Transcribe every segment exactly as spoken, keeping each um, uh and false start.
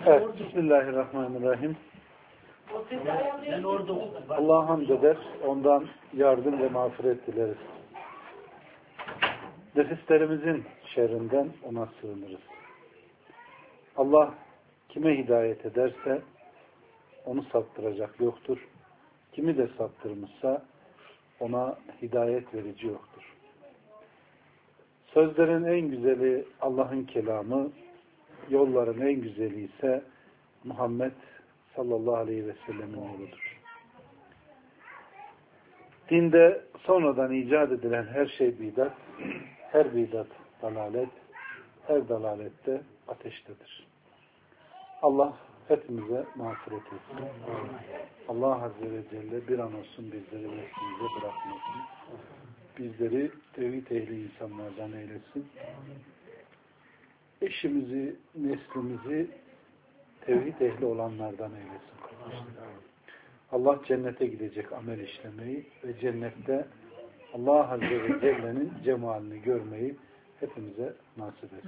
Evet, Bismillahirrahmanirrahim. Allah'a hamd eder, ondan yardım ve mağfiret dileriz. Nefislerimizin şerrinden ona sığınırız. Allah kime hidayet ederse onu saptıracak yoktur. Kimi de saptırmışsa ona hidayet verici yoktur. Sözlerin en güzeli Allah'ın kelamı, yolların en güzeli ise Muhammed sallallahu aleyhi ve sellemin yoludur. Dinde sonradan icat edilen her şey bidat, her bidat dalalet, her dalalette ateştedir. Allah hepimize mağfiret etsin. Allah Azze ve Celle bir an olsun bizleri neslimize bırakmasın. Bizleri tevhid ehli insanlardan eylesin. Eşimizi, neslimizi tevhid ehli olanlardan eylesin. Allah cennete gidecek amel işlemeyi ve cennette Allah Azze ve Celle'nin cemalini görmeyi hepimize nasip etsin.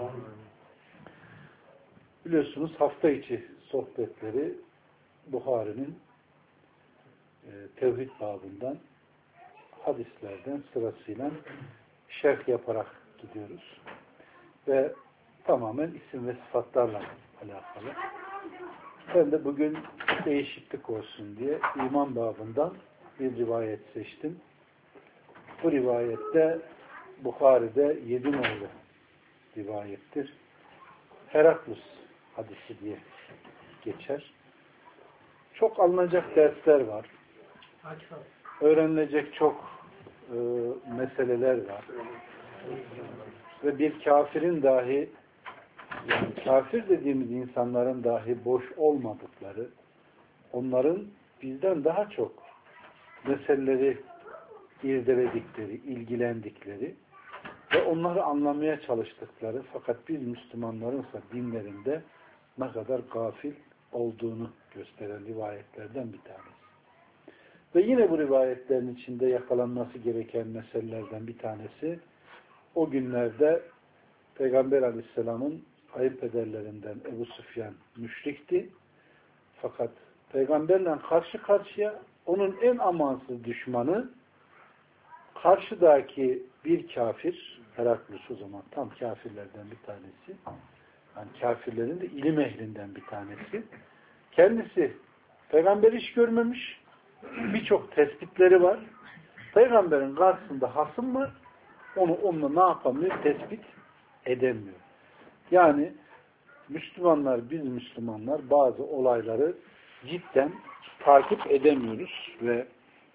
Biliyorsunuz hafta içi sohbetleri Buhari'nin e, tevhid babından hadislerden sırasıyla şerh yaparak gidiyoruz. Ve tamamen isim ve sıfatlarla alakalı. Ben de bugün değişiklik olsun diye iman babından bir rivayet seçtim. Bu rivayette Buhari'de yedi nolu rivayettir. Heraklus hadisi diye geçer. Çok alınacak dersler var. Öğrenilecek çok e, meseleler var. Ve bir kafirin dahi, yani kafir dediğimiz insanların dahi boş olmadıkları, onların bizden daha çok meseleleri irdeledikleri, ilgilendikleri ve onları anlamaya çalıştıkları, fakat biz Müslümanlarınsa dinlerinde ne kadar gafil olduğunu gösteren rivayetlerden bir tanesi. Ve yine bu rivayetlerin içinde yakalanması gereken meselelerden bir tanesi, o günlerde Peygamber Aleyhisselam'ın kayınpederlerinden Ebu Süfyan müşrikti. Fakat Peygamberle karşı karşıya onun en amansız düşmanı karşıdaki bir kafir, Heraklus o zaman tam kafirlerden bir tanesi, yani kafirlerin de ilim ehlinden bir tanesi. Kendisi Peygamber hiç görmemiş, birçok tespitleri var. Peygamberin karşısında hasım var, onu onunla ne yapamıyor? Tespit edemiyor. Yani Müslümanlar, biz Müslümanlar bazı olayları cidden takip edemiyoruz ve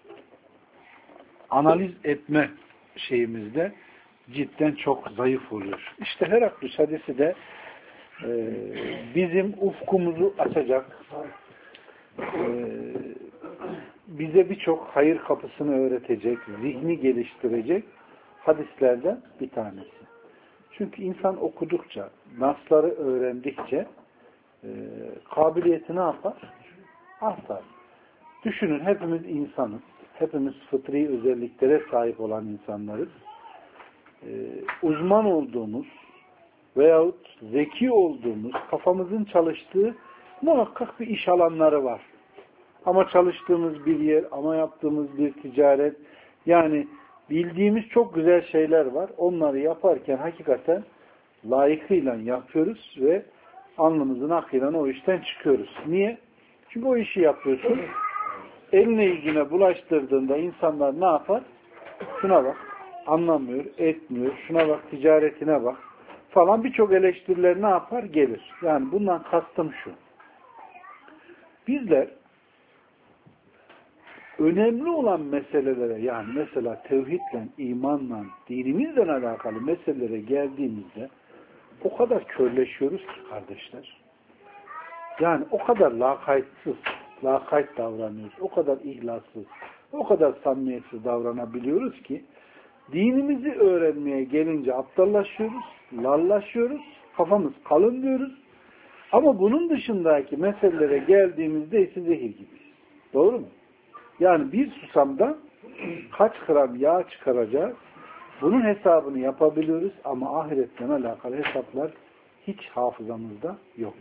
analiz etme şeyimizde cidden çok zayıf oluyor. İşte Heraklus hadisi de e, bizim ufkumuzu açacak, e, bize birçok hayır kapısını öğretecek, zihni geliştirecek hadislerden bir tanesi. Çünkü insan okudukça, nasları öğrendikçe e, kabiliyeti ne yapar? Artar. Düşünün, hepimiz insanız. Hepimiz fıtri özelliklere sahip olan insanlarız. E, uzman olduğumuz veyahut zeki olduğumuz, kafamızın çalıştığı muhakkak bir iş alanları var. Ama çalıştığımız bir yer, ama yaptığımız bir ticaret, yani bildiğimiz çok güzel şeyler var. Onları yaparken hakikaten layıkıyla yapıyoruz ve alnımızın akıyla o işten çıkıyoruz. Niye? Çünkü o işi yapıyorsun. Eline yüzüne bulaştırdığında insanlar ne yapar? Şuna bak, anlamıyor, etmiyor. Şuna bak, ticaretine bak falan, birçok eleştiriler ne yapar? Gelir. Yani bundan kastım şu. Bizler önemli olan meselelere, yani mesela tevhidle, imanla, dinimizle alakalı meselelere geldiğimizde o kadar körleşiyoruz ki kardeşler. Yani o kadar lakaytsız, lakayt davranıyoruz, o kadar ihlassız, o kadar samimiyetsiz davranabiliyoruz ki dinimizi öğrenmeye gelince aptallaşıyoruz, lallaşıyoruz, kafamız kalın diyoruz. Ama bunun dışındaki meselelere geldiğimizde ise zehir gibiyiz. Doğru mu? Yani bir susamda kaç gram yağ çıkaracağız, bunun hesabını yapabiliyoruz ama ahiretle alakalı hesaplar hiç hafızamızda yok.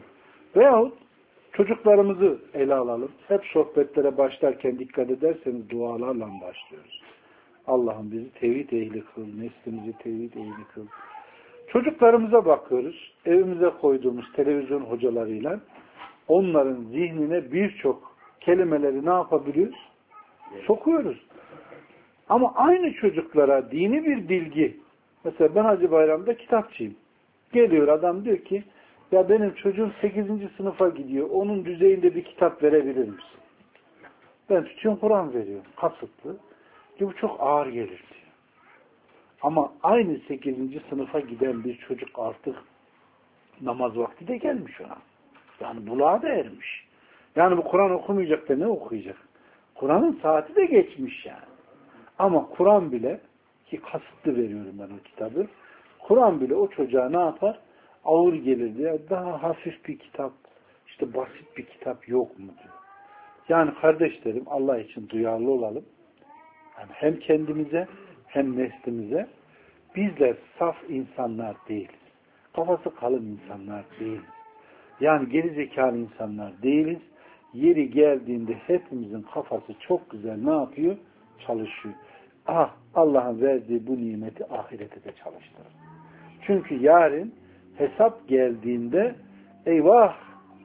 Veyahut çocuklarımızı ele alalım. Hep sohbetlere başlarken dikkat ederseniz dualarla başlıyoruz. Allah'ım bizi tevhid ehli kıl, neslimizi tevhid ehli kıl. Çocuklarımıza bakıyoruz. Evimize koyduğumuz televizyon hocalarıyla onların zihnine birçok kelimeleri ne yapabiliyoruz? Sokuyoruz. Ama aynı çocuklara dini bir bilgi, mesela ben Hacı Bayram'da kitapçıyım. Geliyor adam diyor ki, ya benim çocuğum sekizinci sınıfa gidiyor, onun düzeyinde bir kitap verebilir misin? Ben tutuyorum Kur'an veriyorum, kasıtlı. Bu çok ağır gelir diyor. Ama aynı sekizinci sınıfa giden bir çocuk artık namaz vakti de gelmiş ona. Yani buluğa da ermiş. Yani bu Kur'an okumayacak da ne okuyacak? Kur'an'ın saati de geçmiş yani. Ama Kur'an bile, ki kasıtlı veriyorum ben o kitabı, Kur'an bile o çocuğa ne yapar? Ağır gelir diye. Daha hafif bir kitap, işte basit bir kitap yok mu diyor. Yani kardeşlerim, Allah için duyarlı olalım. Yani hem kendimize hem neslimize. Bizler saf insanlar değiliz. Kafası kalın insanlar değiliz. Yani gerizekalı insanlar değiliz. Yeri geldiğinde hepimizin kafası çok güzel ne yapıyor? Çalışıyor. Ah, Allah'ın verdiği bu nimeti ahirete de çalıştırır. Çünkü yarın hesap geldiğinde eyvah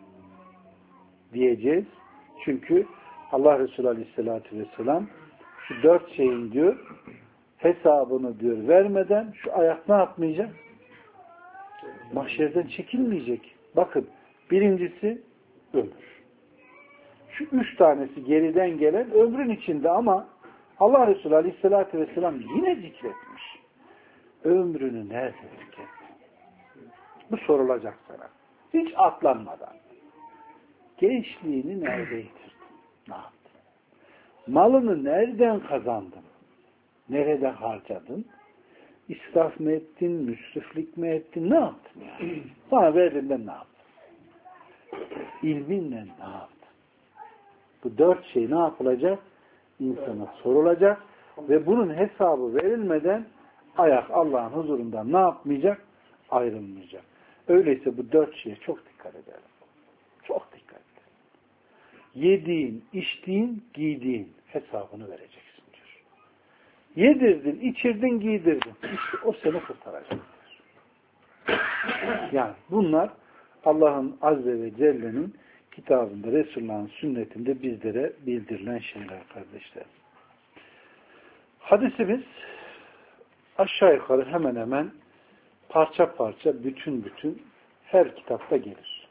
diyeceğiz. Çünkü Allah Resulü Aleyhisselatü Vesselam şu dört şeyin diyor hesabını diyor vermeden şu ayak ne yapmayacak? Mahşerden çekilmeyecek. Bakın birincisi ömür. Şu üç tanesi geriden gelen ömrün içinde ama Allah Resulü Aleyhisselatü Vesselam yine zikretmiş. Ömrünü nerede tükettin? Bu sorulacak sana. Hiç atlanmadan. Gençliğini nerede yitirdin? Ne yaptın? Malını nereden kazandın? Nerede harcadın? İsraf mı ettin? Müsriflik mi ettin? Ne yaptın yani? Sana verdiğinden ne yaptın? İlminle ne yaptın? Bu dört şey ne yapılacak? İnsana sorulacak ve bunun hesabı verilmeden ayak Allah'ın huzurundan ne yapmayacak? Ayrılmayacak. Öyleyse bu dört şeye çok dikkat edelim. Çok dikkat edelim. Yediğin, içtiğin, giydiğin hesabını vereceksin diyor. Yedirdin, içirdin, giydirdin. İşte o seni kurtaracaktır. Yani bunlar Allah'ın Azze ve Celle'nin kitabında, Resulullah'ın sünnetinde bizlere bildirilen şeyler kardeşler. Hadisimiz aşağı yukarı hemen hemen parça parça, bütün bütün her kitapta gelir.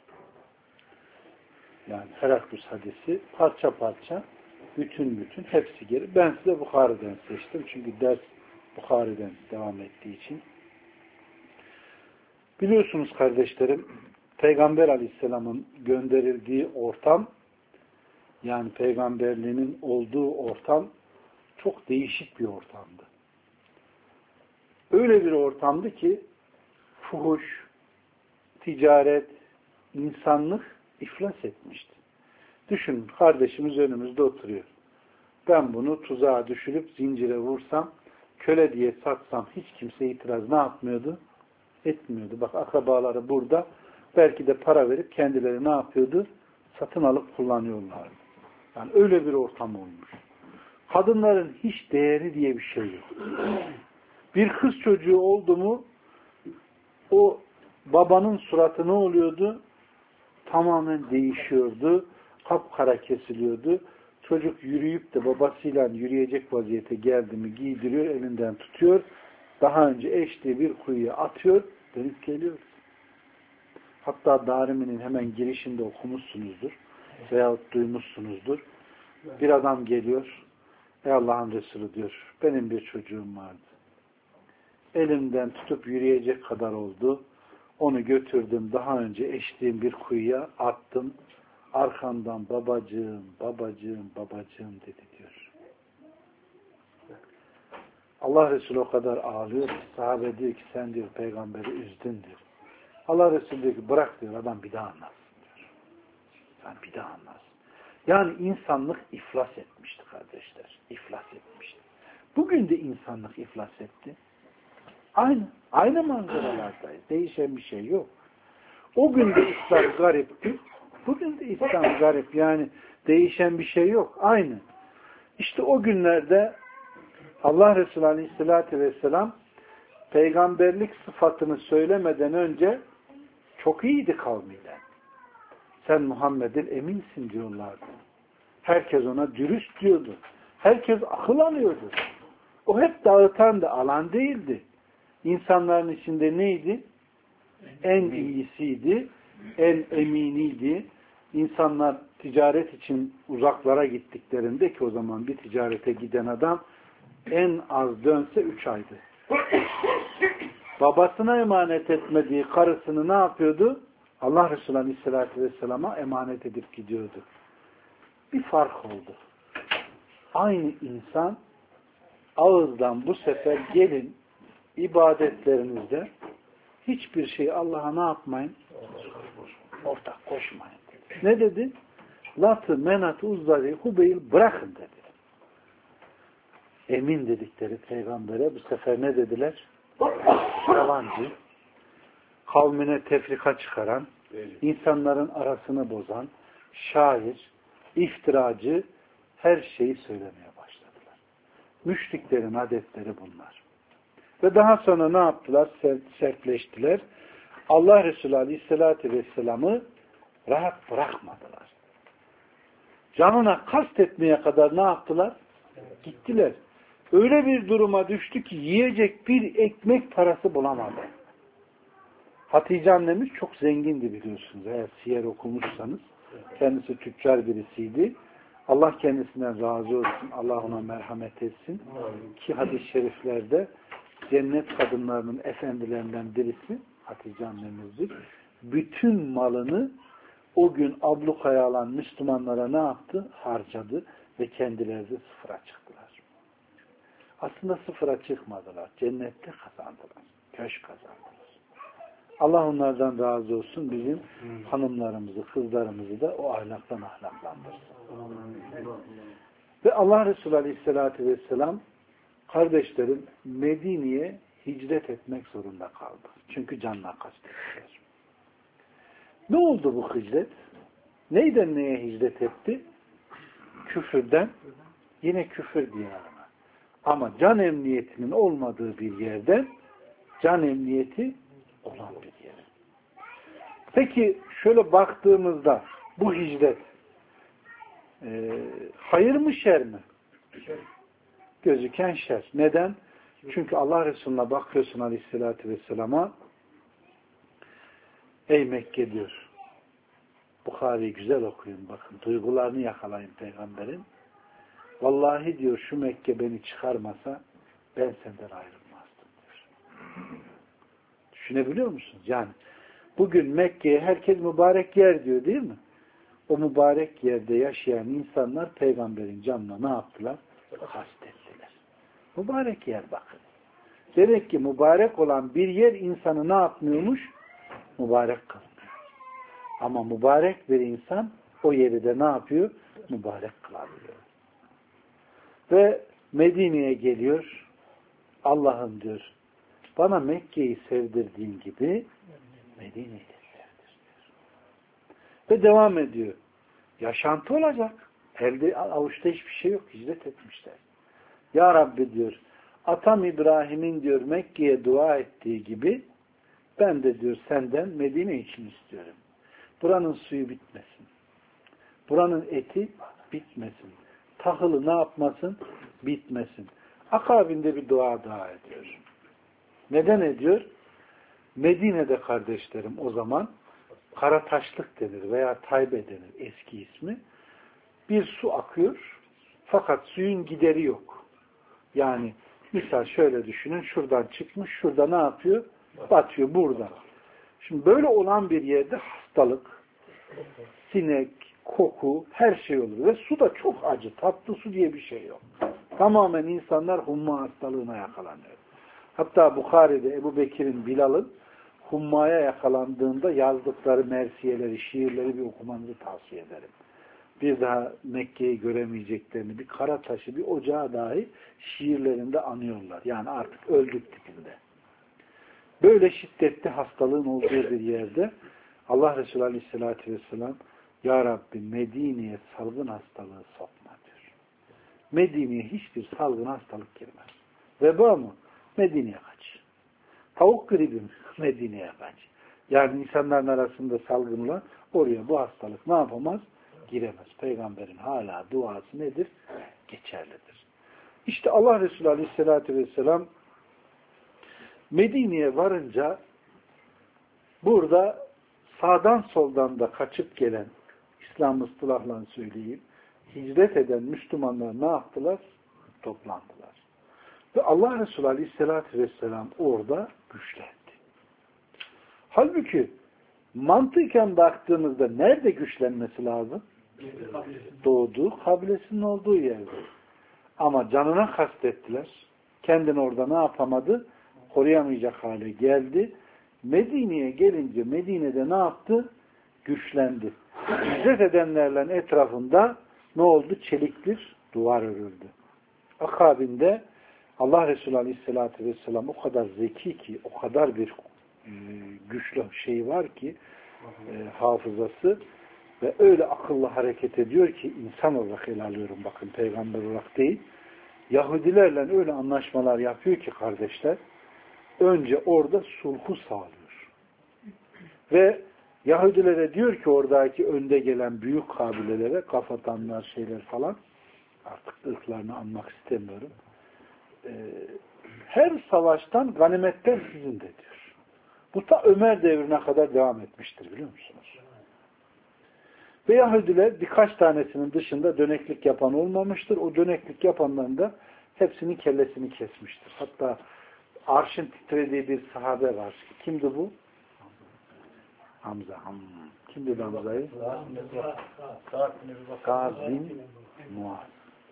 Yani Heraklus hadisi parça parça, bütün bütün hepsi gelir. Ben size Bukhari'den seçtim. Çünkü ders Bukhari'den devam ettiği için. Biliyorsunuz kardeşlerim, Peygamber Aleyhisselam'ın gönderildiği ortam, yani peygamberliğinin olduğu ortam çok değişik bir ortamdı. Öyle bir ortamdı ki fuhuş, ticaret, insanlık iflas etmişti. Düşünün, kardeşimiz önümüzde oturuyor. Ben bunu tuzağa düşürüp zincire vursam, köle diye satsam hiç kimse itiraz ne yapmıyordu? Etmiyordu. Bak akrabaları burada. Belki de para verip kendileri ne yapıyordu? Satın alıp kullanıyorlardı. Yani öyle bir ortam olmuş. Kadınların hiç değeri diye bir şey yok. Bir kız çocuğu oldu mu o babanın suratı ne oluyordu? Tamamen değişiyordu. Kapkara kesiliyordu. Çocuk yürüyüp de babasıyla yürüyecek vaziyete geldi mi giydiriyor, elinden tutuyor. Daha önce eşliği bir kuyuya atıyor, dönüp geliyor. Hatta Darimi'nin hemen girişinde okumuşsunuzdur veyahut duymuşsunuzdur. Bir adam geliyor, ey Allah'ın Resulü diyor, benim bir çocuğum vardı. Elimden tutup yürüyecek kadar oldu. Onu götürdüm, daha önce eştiğim bir kuyuya attım. Arkamdan babacığım, babacığım, babacığım dedi diyor. Allah Resulü o kadar ağlıyor ki, sahabe diyor ki sen diyor peygamberi üzdün diyor. Allah Resulü diyor ki bırak diyor, adam bir daha anlatsın diyor. Yani bir daha anlatsın. Yani insanlık iflas etmişti kardeşler. İflas etmişti. Bugün de insanlık iflas etti. Aynı. Aynı manzaralardayız. Değişen bir şey yok. O gün de İslam garipti. Bugün de İslam garip. Yani değişen bir şey yok. Aynı. İşte o günlerde Allah Resulü Aleyhisselatü Vesselam peygamberlik sıfatını söylemeden önce çok iyiydi kavmiyle. Sen Muhammed'in eminsin diyorlardı. Herkes ona dürüst diyordu. Herkes akıl alıyordu. O hep dağıtan da alan değildi. İnsanların içinde neydi? En iyisiydi. En eminiydi. İnsanlar ticaret için uzaklara gittiklerinde, ki o zaman bir ticarete giden adam en az dönse üç aydı. Babasına emanet etmediği karısını ne yapıyordu? Allah Resulü Aleyhisselatü Vesselam'a emanet edip gidiyordu. Bir fark oldu. Aynı insan ağızdan bu sefer gelin ibadetlerinizde hiçbir şey Allah'a ne yapmayın? Ortak koşmayın. Ne dedi? Latı, menatı, uzzayı, hubeyil bırakın dedi. Emin dedikleri peygambere bu sefer ne dediler? Yalancı, kavmine tefrika çıkaran, insanların arasını bozan, şair, iftiracı, her şeyi söylemeye başladılar. Müşriklerin adetleri bunlar. Ve daha sonra ne yaptılar? Sertleştiler. Allah Resulü Aleyhisselatü Vesselam'ı rahat bırakmadılar. Canına kastetmeye kadar ne yaptılar? Gittiler. Öyle bir duruma düştü ki yiyecek bir ekmek parası bulamadı. Hatice annemiz çok zengindi biliyorsunuz. Eğer siyer okumuşsanız. Kendisi tüccar birisiydi. Allah kendisinden razı olsun. Allah ona merhamet etsin. Ki hadis-i şeriflerde cennet kadınlarının efendilerinden birisi Hatice annemizdir. Bütün malını o gün ablukaya alan Müslümanlara ne yaptı? Harcadı ve kendileri de sıfıra çıktılar. Aslında sıfıra çıkmadılar. Cennette kazandılar. Köşk kazandılar. Allah onlardan razı olsun. Bizim hmm. hanımlarımızı, kızlarımızı da o ahlaktan ahlaklandırsın. Hmm. Ve Allah Resulü Aleyhisselatü Vesselam kardeşlerim Medine'ye hicret etmek zorunda kaldı. Çünkü canına kastettiler. Ne oldu bu hicret? Neyden neye hicret etti? Küfürden yine küfür diyarına. Ama can emniyetinin olmadığı bir yerden can emniyeti olan bir yere. Peki şöyle baktığımızda bu hicret e, hayır mı şer mi? Şer. Gözüken şer. Neden? Çünkü Allah Resulü'ne bakıyorsun Aleyhisselatü Vesselam'a, ey Mekke diyor, Bukhari'yi güzel okuyun bakın, duygularını yakalayın peygamberin. Vallahi diyor şu Mekke beni çıkarmasa ben senden ayrılmazdım diyor. Düşünebiliyor musunuz? Yani bugün Mekke'ye herkes mübarek yer diyor değil mi? O mübarek yerde yaşayan insanlar peygamberin canına ne yaptılar? Kastettiler. Mübarek yer bakın. Demek ki mübarek olan bir yer insanı ne yapmıyormuş? Mübarek kılmıyor. Ama mübarek bir insan o yeri de ne yapıyor? Mübarek kılabiliyor. Ve Medine'ye geliyor. Allah'ım diyor, bana Mekke'yi sevdirdiğin gibi Medine'yi de sevdir. Ve devam ediyor. Yaşantı olacak. Elde avuçta hiçbir şey yok. Hicret etmişler. Ya Rabbi diyor, atam İbrahim'in diyor Mekke'ye dua ettiği gibi ben de diyor senden Medine için istiyorum. Buranın suyu bitmesin. Buranın eti bitmesin. Tahılı ne yapmasın? Bitmesin. Akabinde bir dua daha ediyor. Neden ediyor? Medine'de kardeşlerim o zaman Karataşlık denir veya Taybe denir eski ismi. Bir su akıyor fakat suyun gideri yok. Yani misal şöyle düşünün, şuradan çıkmış, şurada ne yapıyor? Batıyor burada. Şimdi böyle olan bir yerde hastalık, sinek, koku, her şey olur. Ve su da çok acı. Tatlı su diye bir şey yok. Tamamen insanlar humma hastalığına yakalanıyor. Hatta Bukhari'de Ebu Bekir'in, Bilal'ın hummaya yakalandığında yazdıkları mersiyeleri, şiirleri bir okumanızı tavsiye ederim. Bir daha Mekke'yi göremeyeceklerini, bir kara taşı, bir ocağı dahi şiirlerinde anıyorlar. Yani artık öldük tipinde. Böyle şiddetli hastalığın olduğu bir yerde Allah Resulü Aleyhisselatü Vesselam Ya Rabbi Medine'ye salgın hastalığı sokma diyor. Medine'ye hiçbir salgın hastalık girmez. Veba mı? Medine'ye kaç. Tavuk gribi mi? Medine'ye kaç. Yani insanların arasında salgınla oraya bu hastalık ne yapamaz? Giremez. Peygamberin hala duası nedir? Geçerlidir. İşte Allah Resulü Aleyhisselatü Vesselam Medine'ye varınca burada sağdan soldan da kaçıp gelen, İslam ıstılahla söyleyeyim, hicret eden Müslümanlar ne yaptılar? Toplandılar. Ve Allah Resulü Aleyhisselatü Vesselam orada güçlendi. Halbuki mantıken baktığımızda nerede güçlenmesi lazım? Doğduğu, kabilesinin olduğu yerde. Ama canına kastettiler. Kendini orada ne yapamadı? Koruyamayacak hale geldi. Medine'ye gelince Medine'de ne yaptı? Güçlendi. Hicret edenlerle etrafında ne oldu? Çelik bir duvar örüldü. Akabinde Allah Resulü Aleyhisselatü Vesselam o kadar zeki ki, o kadar bir e, güçlü şey var ki e, hafızası ve öyle akıllı hareket ediyor ki insan olarak ele alıyorum bakın peygamber olarak değil. Yahudilerle öyle anlaşmalar yapıyor ki kardeşler önce orada sulhu sağlıyor. Ve Yahudilere diyor ki oradaki önde gelen büyük kabilelere kafatanlar şeyler falan artık ırklarını anmak istemiyorum. Ee, her savaştan ganimetten sizin de diyor. Bu ta Ömer devrine kadar devam etmiştir biliyor musunuz? Ve Yahudiler birkaç tanesinin dışında döneklik yapan olmamıştır. O döneklik yapanların da hepsinin kellesini kesmiştir. Hatta arşın titrediği bir sahabe var. Kimdi bu? Hamza. Hmm. Kimdi Hamza'yı? Sa'd bin Muaz.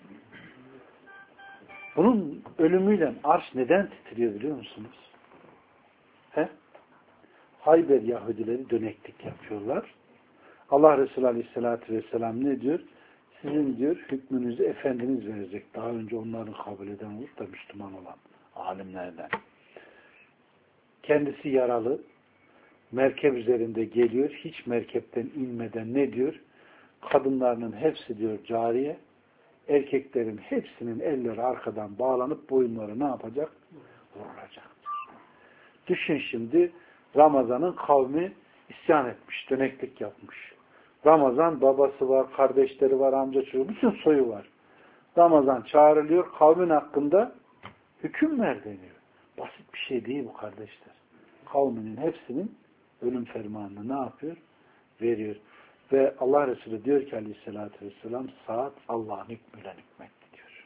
Bunun ölümüyle arş neden titriyor biliyor musunuz? He? Hayber Yahudileri döneklik yapıyorlar. Allah Resulü Aleyhisselatü Vesselam ne diyor? Sizin diyor hükmünüzü Efendiniz verecek. Daha önce onların kabul eden olup da Müslüman olan alimlerden. Kendisi yaralı. Merkep üzerinde geliyor. Hiç merkepten inmeden ne diyor? Kadınlarının hepsi diyor cariye. Erkeklerin hepsinin elleri arkadan bağlanıp boyunları ne yapacak? Vurulacak. Düşün şimdi Ramazan'ın kavmi isyan etmiş, döneklik yapmış. Ramazan babası var, kardeşleri var, amca çocuğu, bütün soyu var. Ramazan çağrılıyor, kavmin hakkında hüküm ver deniyor. Basit bir şey değil bu kardeşler. Kavminin hepsinin ölüm fermanını ne yapıyor? Veriyor. Ve Allah Resulü diyor ki Aleyhisselatü Vesselam saat Allah'ın hükmüyle hükmetti diyor.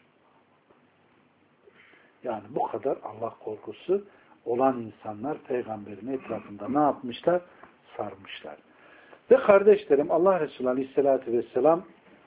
Yani bu kadar Allah korkusu olan insanlar peygamberin etrafında ne yapmışlar? Sarmışlar. Ve kardeşlerim Allah Resulü Aleyhisselatü Vesselam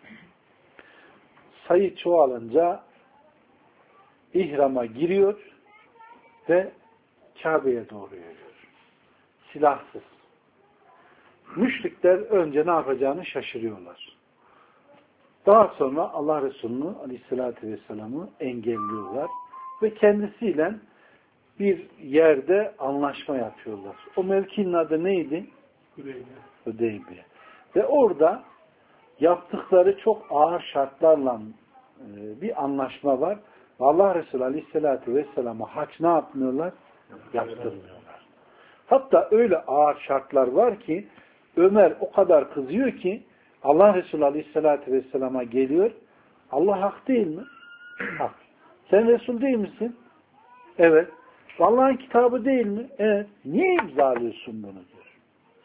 sayı çoğalınca ihrama giriyor ve Kabe'ye doğru yürüyor. Silahsız. Müşrikler önce ne yapacağını şaşırıyorlar. Daha sonra Allah Resulü'nü Aleyhisselatü Vesselam'ı engelliyorlar ve kendisiyle bir yerde anlaşma yapıyorlar. O mevkinin adı neydi? Hudeybiye. Ve orada yaptıkları çok ağır şartlarla bir anlaşma var. Allah Resulü Aleyhisselatü Vesselam'a hac ne yapmıyorlar? Yaptırmıyorlar. Hatta öyle ağır şartlar var ki Ömer o kadar kızıyor ki Allah Resulü Aleyhisselatü Vesselam'a geliyor. Allah hak değil mi? Hak. Sen Resul değil misin? Evet. Allah'ın kitabı değil mi? Evet. Niye imzalıyorsun bunu diyor.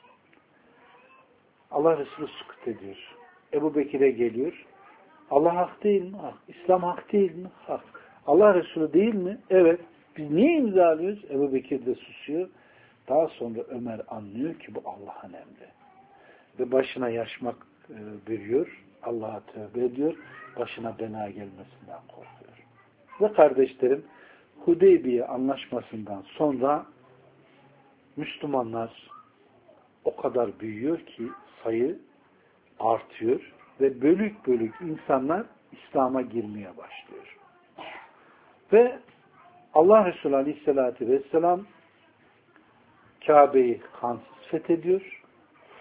Allah Resulü sükut ediyor. Ebu Bekir'e geliyor. Allah hak değil mi? Hak. İslam hak değil mi? Hak. Allah Resulü değil mi? Evet. Biz niye imzalıyoruz? Ebu Bekir de susuyor. Daha sonra Ömer anlıyor ki bu Allah'ın emri. Ve başına yaşmak e, bürüyor. Allah'a tövbe ediyor. Başına bela gelmesinden korkuyor. Ve kardeşlerim Hudeybiye anlaşmasından sonra Müslümanlar o kadar büyüyor ki sayı artıyor ve bölük bölük insanlar İslam'a girmeye başlıyor. Ve Allah Resulü Aleyhisselatü Vesselam Kabe'yi kansız fethediyor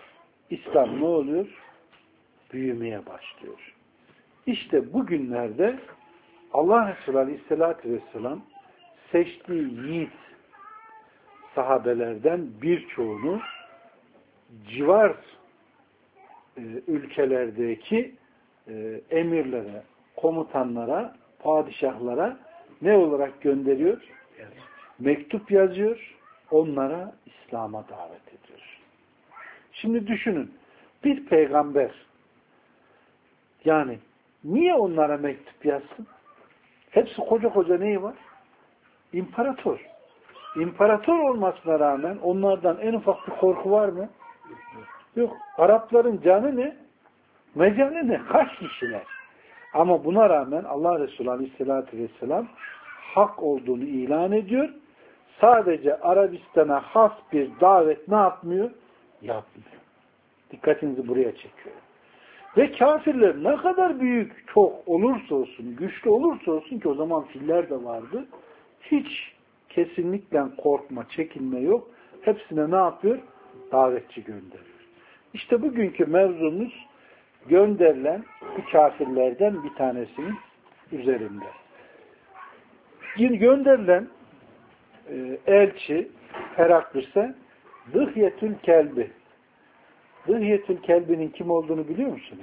İslam ne oluyor? Büyümeye başlıyor. İşte bugünlerde Allah Resulü Aleyhisselatü Vesselam seçtiği yiğit sahabelerden birçoğunu civar e, ülkelerdeki e, emirlere, komutanlara, padişahlara ne olarak gönderiyor? Mektup yazıyor, onlara İslam'a davet ediyor. Şimdi düşünün, bir peygamber yani niye onlara mektup yazsın? Hepsi koca koca neyi var? İmparator. İmparator olmasına rağmen onlardan en ufak bir korku var mı? Yok. Arapların canı ne? Mecali ne? Kaç kişiler? Ama buna rağmen Allah Resulü Aleyhisselatü Vesselam hak olduğunu ilan ediyor. Sadece Arabistan'a has bir davet ne yapmıyor? Yapmıyor. Dikkatinizi buraya çekiyor. Ve kafirler ne kadar büyük, çok olursa olsun, güçlü olursa olsun ki o zaman filler de vardı. Hiç kesinlikle korkma, çekinme yok. Hepsine ne yapıyor? Davetçi gönderiyor. İşte bugünkü mevzumuz gönderilen bu kafirlerden bir tanesinin üzerinde. Yine gönderilen e, elçi Heraklis'e Dıhyetül Kelbi. Dıhyetül Kelbi'nin kim olduğunu biliyor musunuz?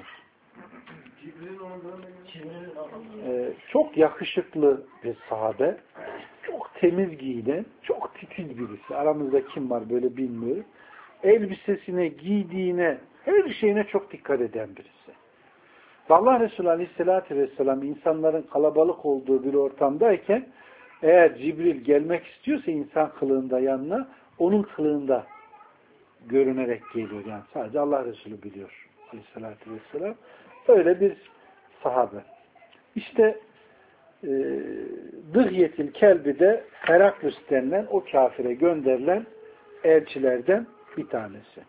Ee, çok yakışıklı bir sahabe. Çok temiz giyinen, çok titiz birisi. Aramızda kim var böyle bilmiyorum. Elbisesine, giydiğine, her şeyine çok dikkat eden birisi. Allah Resulü Aleyhisselatü Vesselam insanların kalabalık olduğu bir ortamdayken eğer Cibril gelmek istiyorsa insan kılığında yanına, onun kılığında görünerek geliyor. Yani sadece Allah Resulü biliyor Aleyhisselatü Vesselam. Öyle bir sahabe. İşte e, Dıhyetil Kelbi de Heraklis denilen o kafire gönderilen elçilerden bir tanesi.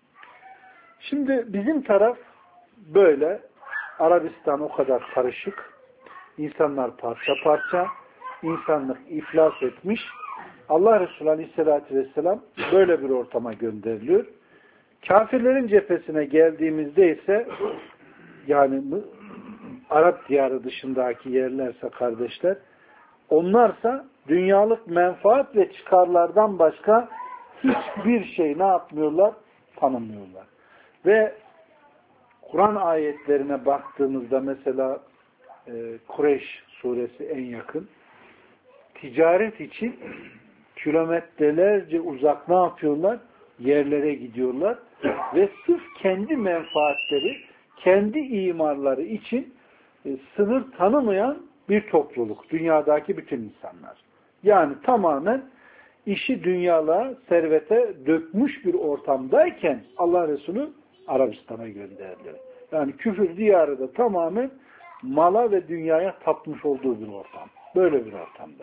Şimdi bizim taraf böyle. Arabistan o kadar karışık. İnsanlar parça parça. İnsanlık iflas etmiş. Allah Resulü Aleyhisselatü Vesselam böyle bir ortama gönderiliyor. Kafirlerin cephesine geldiğimizde ise yani Arap diyarı dışındaki yerlerse kardeşler, onlarsa dünyalık menfaat ve çıkarlardan başka hiçbir şey ne yapmıyorlar? Tanımıyorlar. Ve Kur'an ayetlerine baktığımızda mesela e, Kureyş suresi en yakın. Ticaret için kilometrelerce uzak ne yapıyorlar? Yerlere gidiyorlar. Ve sırf kendi menfaatleri, kendi imarları için e, sınır tanımayan bir topluluk. Dünyadaki bütün insanlar. Yani tamamen işi dünyalığa, servete dökmüş bir ortamdayken Allah Resulü Arabistan'a gönderdi. Yani küfür diyarı da tamamen mala ve dünyaya tapmış olduğu bir ortam. Böyle bir ortamda.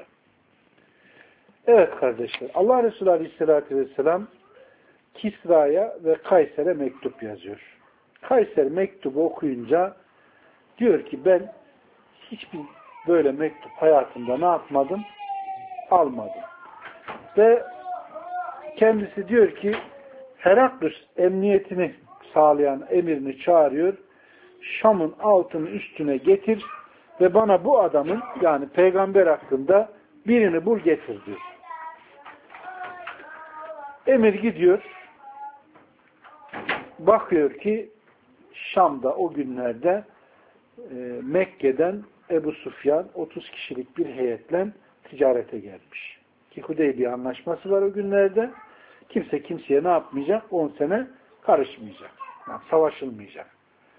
Evet kardeşler, Allah Resulü Aleyhisselatü Vesselam Kisra'ya ve Kayser'e mektup yazıyor. Kayser mektubu okuyunca diyor ki ben hiçbir böyle mektup hayatımda ne yapmadım? Almadım. Ve kendisi diyor ki Heraklis emniyetini sağlayan emirini çağırıyor. Şam'ın altını üstüne getir ve bana bu adamın yani peygamber hakkında birini bul getir diyor. Emir gidiyor. Bakıyor ki Şam'da o günlerde e, Mekke'den Ebu Sufyan otuz kişilik bir heyetle ticarete gelmiş. Ki Hudeybiye anlaşması var o günlerde. Kimse kimseye ne yapmayacak? on sene karışmayacak. Yani savaşılmayacak.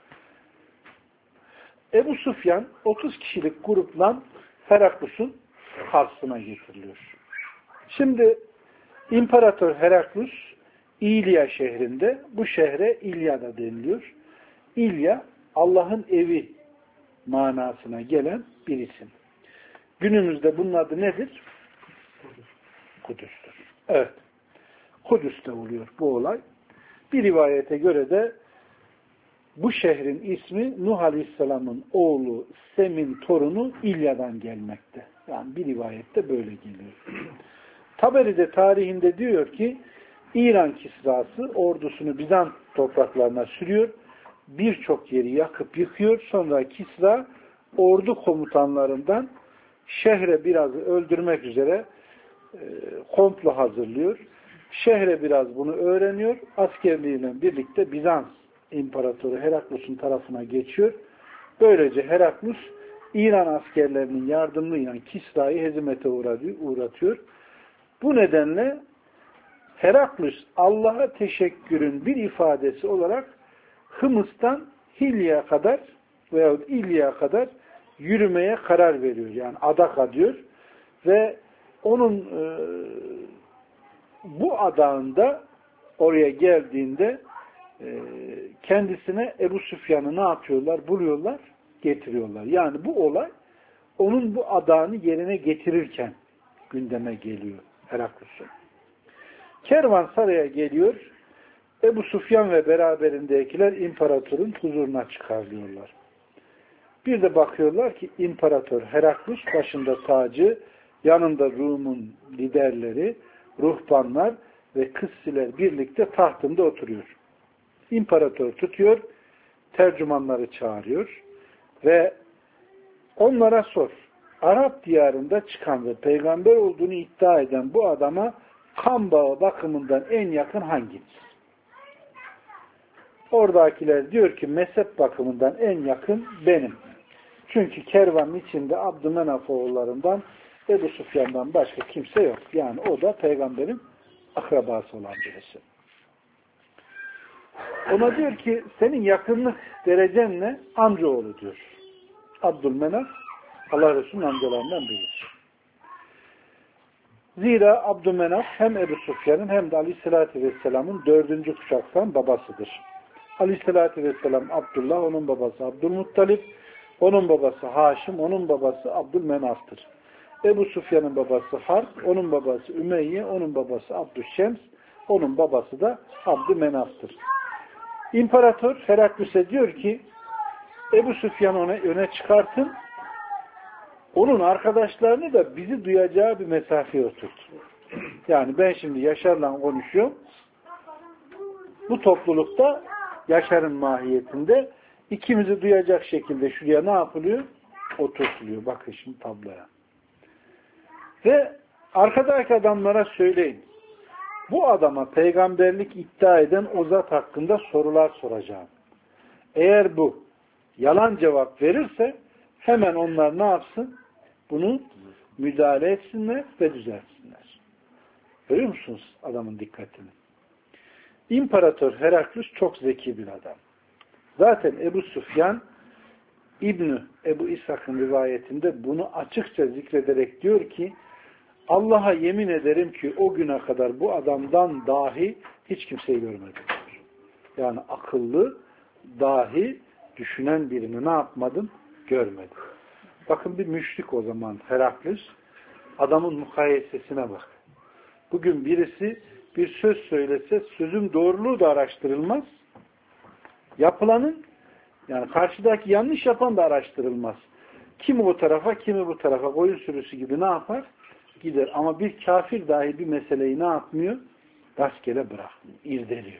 Ebu Sufyan otuz kişilik grupla Heraklus'un karşısına getiriliyor. Şimdi İmparator Heraklus İlya şehrinde, bu şehre İlya da deniliyor. İlya Allah'ın evi manasına gelen bir isim. Günümüzde bunun adı nedir? Kudüs'tür. Evet. Kudüs'te oluyor bu olay. Bir rivayete göre de bu şehrin ismi Nuh Aleyhisselam'ın oğlu Sem'in torunu İlya'dan gelmekte. Yani bir rivayette böyle geliyor. Taberi de tarihinde diyor ki İran Kisrası ordusunu Bizans topraklarına sürüyor. Birçok yeri yakıp yıkıyor. Sonra Kisra ordu komutanlarından şehre biraz öldürmek üzere e, komplo hazırlıyor. Şehre biraz bunu öğreniyor. Askerliğiyle birlikte Bizans İmparatoru Heraklus'un tarafına geçiyor. Böylece Heraklus İran askerlerinin yardımıyla Kisra'yı hezimete uğratıyor. Bu nedenle Heraklus Allah'a teşekkürün bir ifadesi olarak Hımıs'tan Hilya'ya kadar veyahut İlya'ya kadar yürümeye karar veriyor. Yani adak adıyor ve onun e, bu adağında oraya geldiğinde e, kendisine Ebu Süfyan'ı ne yapıyorlar? Buluyorlar, getiriyorlar. Yani bu olay onun bu adağını yerine getirirken gündeme geliyor Heraklus'un. Kervan saraya geliyor. Ebu Süfyan ve beraberindekiler imparatorun huzuruna çıkarılıyorlar. Bir de bakıyorlar ki İmparator Heraklus başında tacı, yanında Rum'un liderleri, ruhbanlar ve kıssiler birlikte tahtında oturuyor. İmparator tutuyor, tercümanları çağırıyor ve onlara sor. Arap diyarında çıkan ve peygamber olduğunu iddia eden bu adama kan bağı bakımından en yakın hangisi? Oradakiler diyor ki mezhep bakımından en yakın benim. Çünkü kervanın içinde Abdümenaf oğullarından Ebu Süfyan'dan başka kimse yok. Yani o da peygamberin akrabası olan birisi. Ona diyor ki senin yakınlık derecen ne? Amcaoğlu diyor. Abdülmenaf Allah Resulü'nün amcalarından birisi. Zira Abdülmenaf hem Ebu Süfyan'ın hem de Aleyhisselatü Vesselam'ın dördüncü kuşaktan babasıdır. Aleyhisselatü Vesselam Abdullah, onun babası Abdülmuttalip, onun babası Haşim, onun babası Abdülmenaf'tır. Ebu Süfyan'ın babası Harp, onun babası Ümeyye, onun babası Abdüşşems, onun babası da Abdümenaf'tır. İmparator Heraklus'e diyor ki Ebu Süfyan'ı ona öne çıkartın, onun arkadaşlarını da bizi duyacağı bir mesafeye oturt. Yani ben şimdi Yaşar'la konuşuyorum. Bu toplulukta Yaşar'ın mahiyetinde ikimizi duyacak şekilde şuraya ne yapılıyor? Oturtuluyor. Bakın şimdi tabloya. Ve arkadaki adamlara söyleyin. Bu adama peygamberlik iddia eden o zat hakkında sorular soracağım. Eğer bu yalan cevap verirse hemen onlar ne yapsın? Bunu müdahale etsinler ve düzeltsinler. Görüyor musunuz adamın dikkatini? İmparator Heraklus çok zeki bir adam. Zaten Ebu Süfyan İbn-i Ebu İshak'ın rivayetinde bunu açıkça zikrederek diyor ki Allah'a yemin ederim ki o güne kadar bu adamdan dahi hiç kimseyi görmedim. Yani akıllı, dahi, düşünen birini ne yapmadım? Görmedim. Bakın bir müşrik o zaman Heraklus. Adamın mukayesesine bak. Bugün birisi bir söz söylese sözün doğruluğu da araştırılmaz. Yapılanın yani karşıdaki yanlış yapan da araştırılmaz. Kimi o tarafa, kimi bu tarafa koyun sürüsü gibi ne yapar? Gider. Ama bir kafir dahi bir meseleyi ne yapmıyor? Rastgele bırakmıyor. İrdeliyor.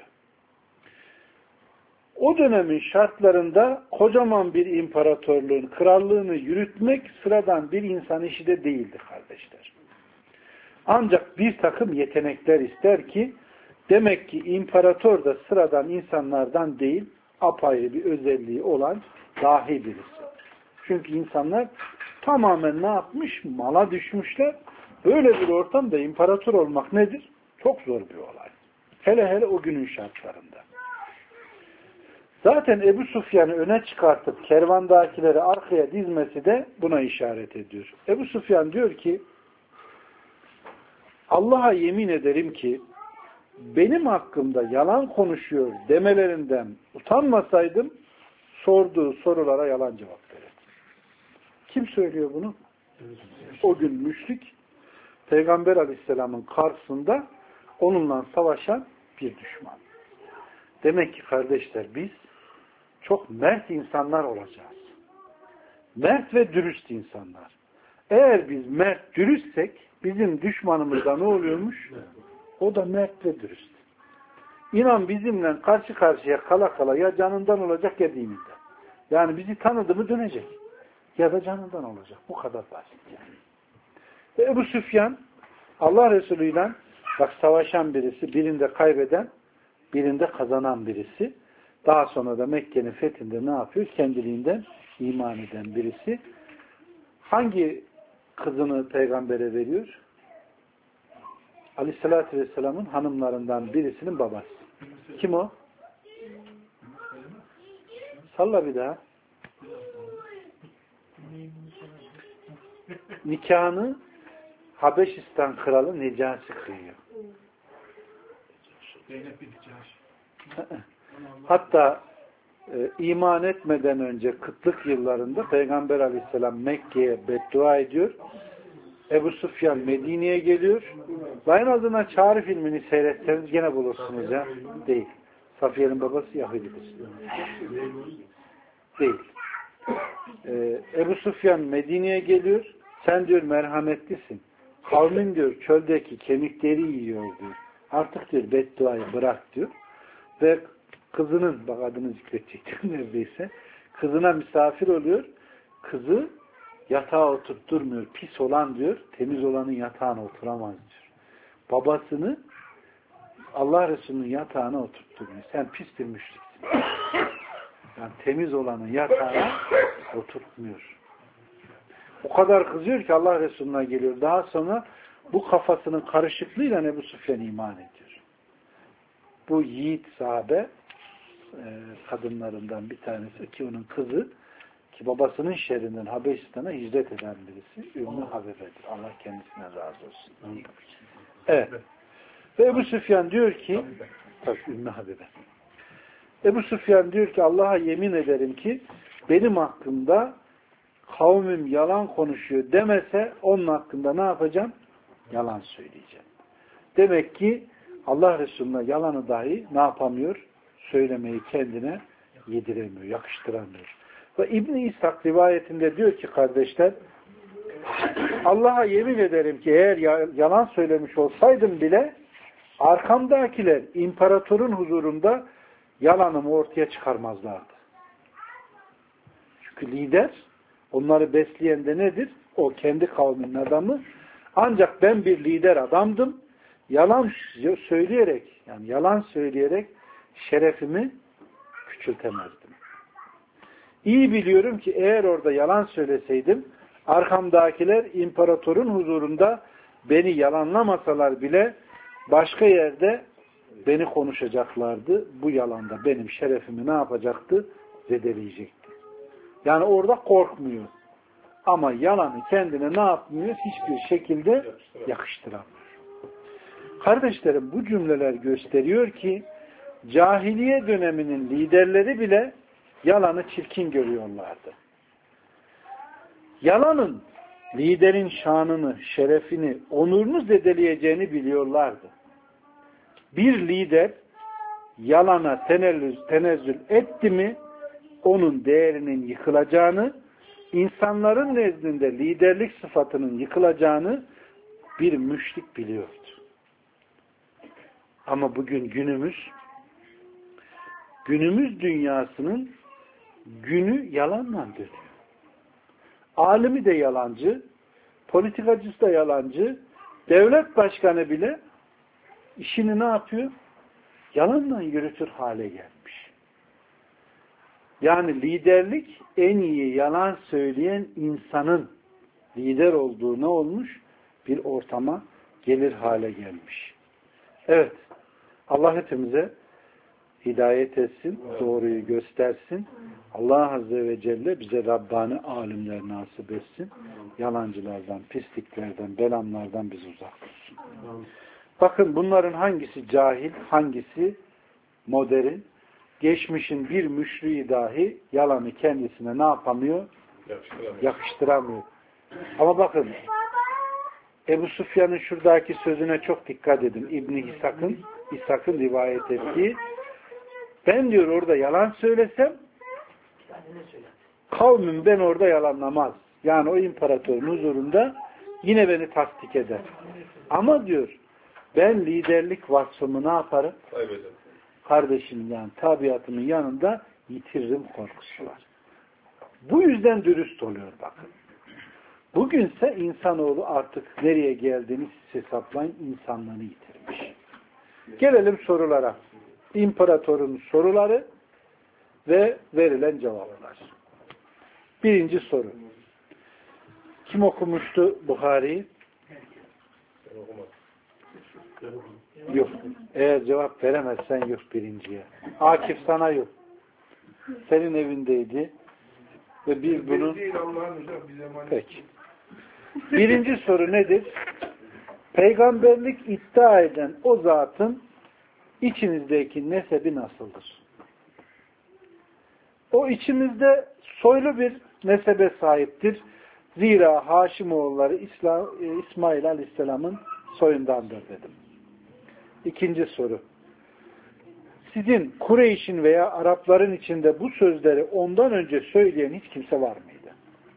O dönemin şartlarında kocaman bir imparatorluğun krallığını yürütmek sıradan bir insan işi de değildi kardeşler. Ancak bir takım yetenekler ister ki demek ki imparator da sıradan insanlardan değil apayrı bir özelliği olan dahi birisi. Çünkü insanlar tamamen ne yapmış? Mala düşmüşler. Böyle bir ortamda imparator olmak nedir? Çok zor bir olay. Hele hele o günün şartlarında. Zaten Ebu Süfyan'ı öne çıkartıp kervandakileri arkaya dizmesi de buna işaret ediyor. Ebu Süfyan diyor ki Allah'a yemin ederim ki benim hakkımda yalan konuşuyor demelerinden utanmasaydım sorduğu sorulara yalan cevap verirdim. Kim söylüyor bunu? O gün müşrik Peygamber Aleyhisselam'ın karşısında onunla savaşan bir düşman. Demek ki kardeşler biz çok mert insanlar olacağız. Mert ve dürüst insanlar. Eğer biz mert dürüstsek bizim düşmanımız da ne oluyormuş? O da mert ve dürüst. İnan bizimle karşı karşıya kala kala ya canından olacak ya dininden. Yani bizi tanıdı mı dönecek. Ya da canından olacak. Bu kadar basit yani. Ve Ebu Süfyan Allah Resulü ile bak savaşan birisi, birinde kaybeden, birinde kazanan birisi. Daha sonra da Mekke'nin fethinde ne yapıyor? Kendiliğinden iman eden birisi. Hangi kızını peygambere veriyor? Aleyhissalatü Vesselam'ın hanımlarından birisinin babası. Kim o? Salla bir daha. Nikahını Habeşistan kralı Necasi kıyıyor. Hatta e, iman etmeden önce kıtlık yıllarında Peygamber Aleyhisselam Mekke'ye beddua ediyor. Ebu Süfyan Medine'ye geliyor. Ve en azından Çağrı filmini seyretseniz gene bulursunuz ya. Değil. Safiye'nin babası Yahudidir. Değil. Ee, Ebu Süfyan Medine'ye geliyor. Sen diyor merhametlisin. Kavmin diyor çöldeki kemikleri yiyor diyor. Artık diyor bedduayı bırak diyor. Ve kızının, bak adını zikredecektim neredeyse. Kızına misafir oluyor. Kızı yatağa oturtturmuyor. Pis olan diyor, temiz olanın yatağına oturamaz diyor. Babasını Allah Resulü'nün yatağına oturtturmuyor. Sen pis bir müşriksin. Yani temiz olanın yatağına oturtmuyor. O kadar kızıyor ki Allah Resulü'ne geliyor. Daha sonra bu kafasının karışıklığıyla Ebu Süfyan iman ediyor. Bu yiğit sahabe e, kadınlarından bir tanesi ki onun kızı ki babasının şerrinden Habeşistan'a hicret eden birisi Ümmü Habibe'dir. Allah kendisine razı olsun. Evet. Ve Ebu Süfyan diyor ki tabii Ümmü Habibe. Ebu Süfyan diyor ki Allah'a yemin ederim ki benim hakkımda kavmim yalan konuşuyor demese onun hakkında ne yapacağım? Yalan söyleyeceğim. Demek ki Allah Resulü'ne yalanı dahi ne yapamıyor? Söylemeyi kendine yediremiyor, yakıştıramıyor. Ve İbn-i İshak rivayetinde diyor ki kardeşler Allah'a yemin ederim ki eğer yalan söylemiş olsaydım bile arkamdakiler imparatorun huzurunda yalanımı ortaya çıkarmazlardı. Çünkü lider onları besleyen de nedir? O kendi kavminin adamı. Ancak ben bir lider adamdım. Yalan söyleyerek yani yalan söyleyerek şerefimi küçültemezdim. İyi biliyorum ki eğer orada yalan söyleseydim arkamdakiler imparatorun huzurunda beni yalanlamasalar bile başka yerde beni konuşacaklardı. Bu yalanda benim şerefimi ne yapacaktı? Zedeleyecekti. Yani orada korkmuyor. Ama yalanı kendine ne yapmıyor? Hiçbir şekilde yakıştıramıyor. Kardeşlerim bu cümleler gösteriyor ki cahiliye döneminin liderleri bile yalanı çirkin görüyorlardı. Yalanın liderin şanını, şerefini, onurunu zedeleyeceğini biliyorlardı. Bir lider yalana tenezzül, tenezzül etti mi onun değerinin yıkılacağını, insanların nezdinde liderlik sıfatının yıkılacağını bir müşrik biliyordu. Ama bugün günümüz günümüz dünyasının günü yalanla dönüyor. Alimi de yalancı, politikacısı da yalancı, devlet başkanı bile işini ne yapıyor? Yalanla yürütür hale gelmiş. Yani liderlik en iyi yalan söyleyen insanın lider olduğu ne olmuş? Bir ortama gelir hale gelmiş. Evet. Allah hepimize hidayet etsin, doğruyu göstersin. Allah Azze ve Celle bize Rabbani alimler nasip etsin. Yalancılardan, pisliklerden, belamlardan bizi uzak tutsun. Bakın bunların hangisi cahil, hangisi modern? Geçmişin bir müşriği dahi yalanı kendisine ne yapamıyor? Yakıştıramıyor. Yakıştıramıyor. Ama bakın Ebu Süfyan'ın şuradaki sözüne çok dikkat edin. İbn-i İshak'ın İshak'ın rivayet ettiği ben diyor orada yalan söylesem kavmim ben orada yalanlamaz. Yani o imparatorun huzurunda yine beni tasdik eder. Ama diyor ben liderlik vasfımı ne yaparım? Kaybederim. kardeşimin yani tabiatımın yanında yitiririm korkusu var. Bu yüzden dürüst oluyor bakın. Bugünse insanoğlu artık nereye geldiğini siz hesaplayın, insanlığını yitirmiş. Gelelim sorulara. İmparatorun soruları ve verilen cevaplar. Birinci soru. Kim okumuştu Buhari'yi? Yok. Eğer cevap veremezsen yok birinciye. Akif sana yok. Senin evindeydi. Ve biz bunu... Peki. Birinci soru nedir? Peygamberlik iddia eden o zatın içinizdeki nesebi nasıldır? O içimizde soylu bir nesebe sahiptir. Zira Haşimoğulları İslam, İsmail Aleyhisselam'ın soyundandır dedim. İkinci soru. Sizin Kureyş'in veya Arapların içinde bu sözleri ondan önce söyleyen hiç kimse var mıydı?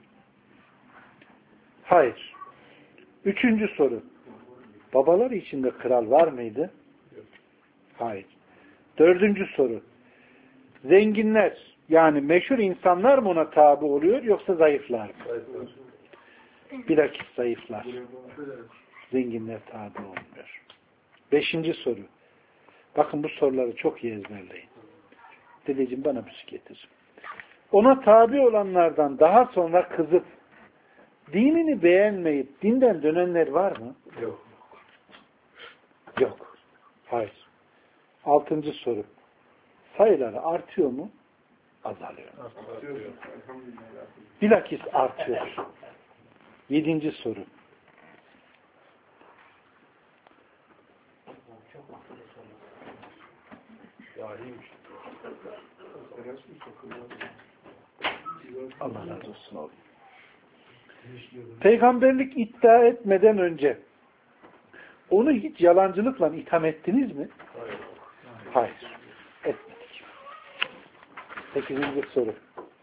Hayır. Üçüncü soru. Babaları içinde kral var mıydı? Hayır. Dördüncü soru. Zenginler yani meşhur insanlar mı ona tabi oluyor yoksa zayıflar mı? Bilakis zayıflar. Zenginler tabi olmuyor. Beşinci soru. Bakın bu soruları çok iyi ezberleyin. Dedeciğim bana bir şey getir. Ona tabi olanlardan daha sonra kızıp dinini beğenmeyip dinden dönenler var mı? Yok. Yok. Hayır. Altıncı soru. Sayıları artıyor mu? Azalıyor. Artıyor. Bilakis artıyor. Yedinci soru. Allah razı olsun oğlum. Peygamberlik iddia etmeden önce onu hiç yalancılıkla itham ettiniz mi? Hayır. Hayır. Etmedik. Sekizinci soru.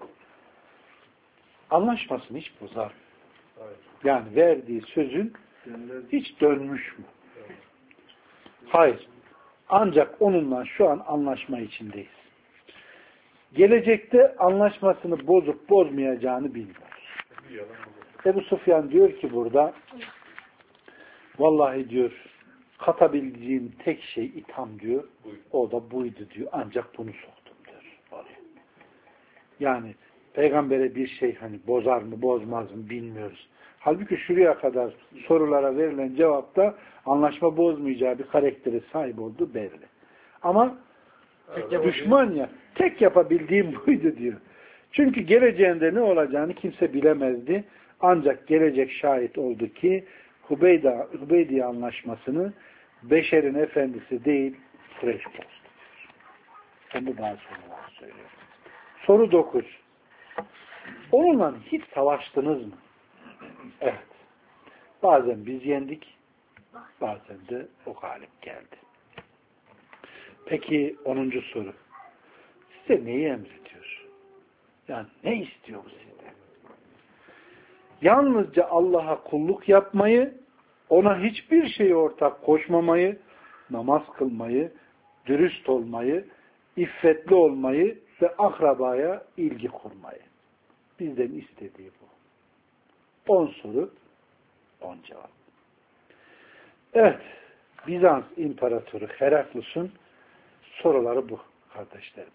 Anlaşmasını hiç bozar mı? Hayır. Yani verdiği sözün hiç dönmüş mü? Hayır. Ancak onunla şu an anlaşma içindeyiz. Gelecekte anlaşmasını bozup bozmayacağını bilmiyoruz. Ebu Sufyan diyor ki burada vallahi diyor katabileceğim tek şey itham diyor. O da buydu diyor. Ancak bunu soktum diyor. Oraya. Yani peygambere bir şey hani bozar mı bozmaz mı bilmiyoruz. Halbuki şuraya kadar sorulara verilen cevapta anlaşma bozmayacağı bir karaktere sahip olduğu belli. Ama evet, düşman ya tek yapabildiğim buydu diyor. Çünkü geleceğinde ne olacağını kimse bilemezdi. Ancak gelecek şahit oldu ki Hubeyda, Hubeydiye anlaşmasını beşerin efendisi değil Kureyş bozdu. Onu daha sonra söylüyor. Soru dokuz. Onunla hiç savaştınız mı? Evet. Bazen biz yendik, bazen de o galip geldi. Peki onuncu soru. Size neyi emrediyor? Yani ne istiyor bu sizden? Yalnızca Allah'a kulluk yapmayı, ona hiçbir şeyi ortak koşmamayı, namaz kılmayı, dürüst olmayı, iffetli olmayı ve akrabaya ilgi kurmayı. Bizden istediği bu. On soru, on cevap. Evet, Bizans İmparatoru Heraklus'un soruları bu kardeşlerim.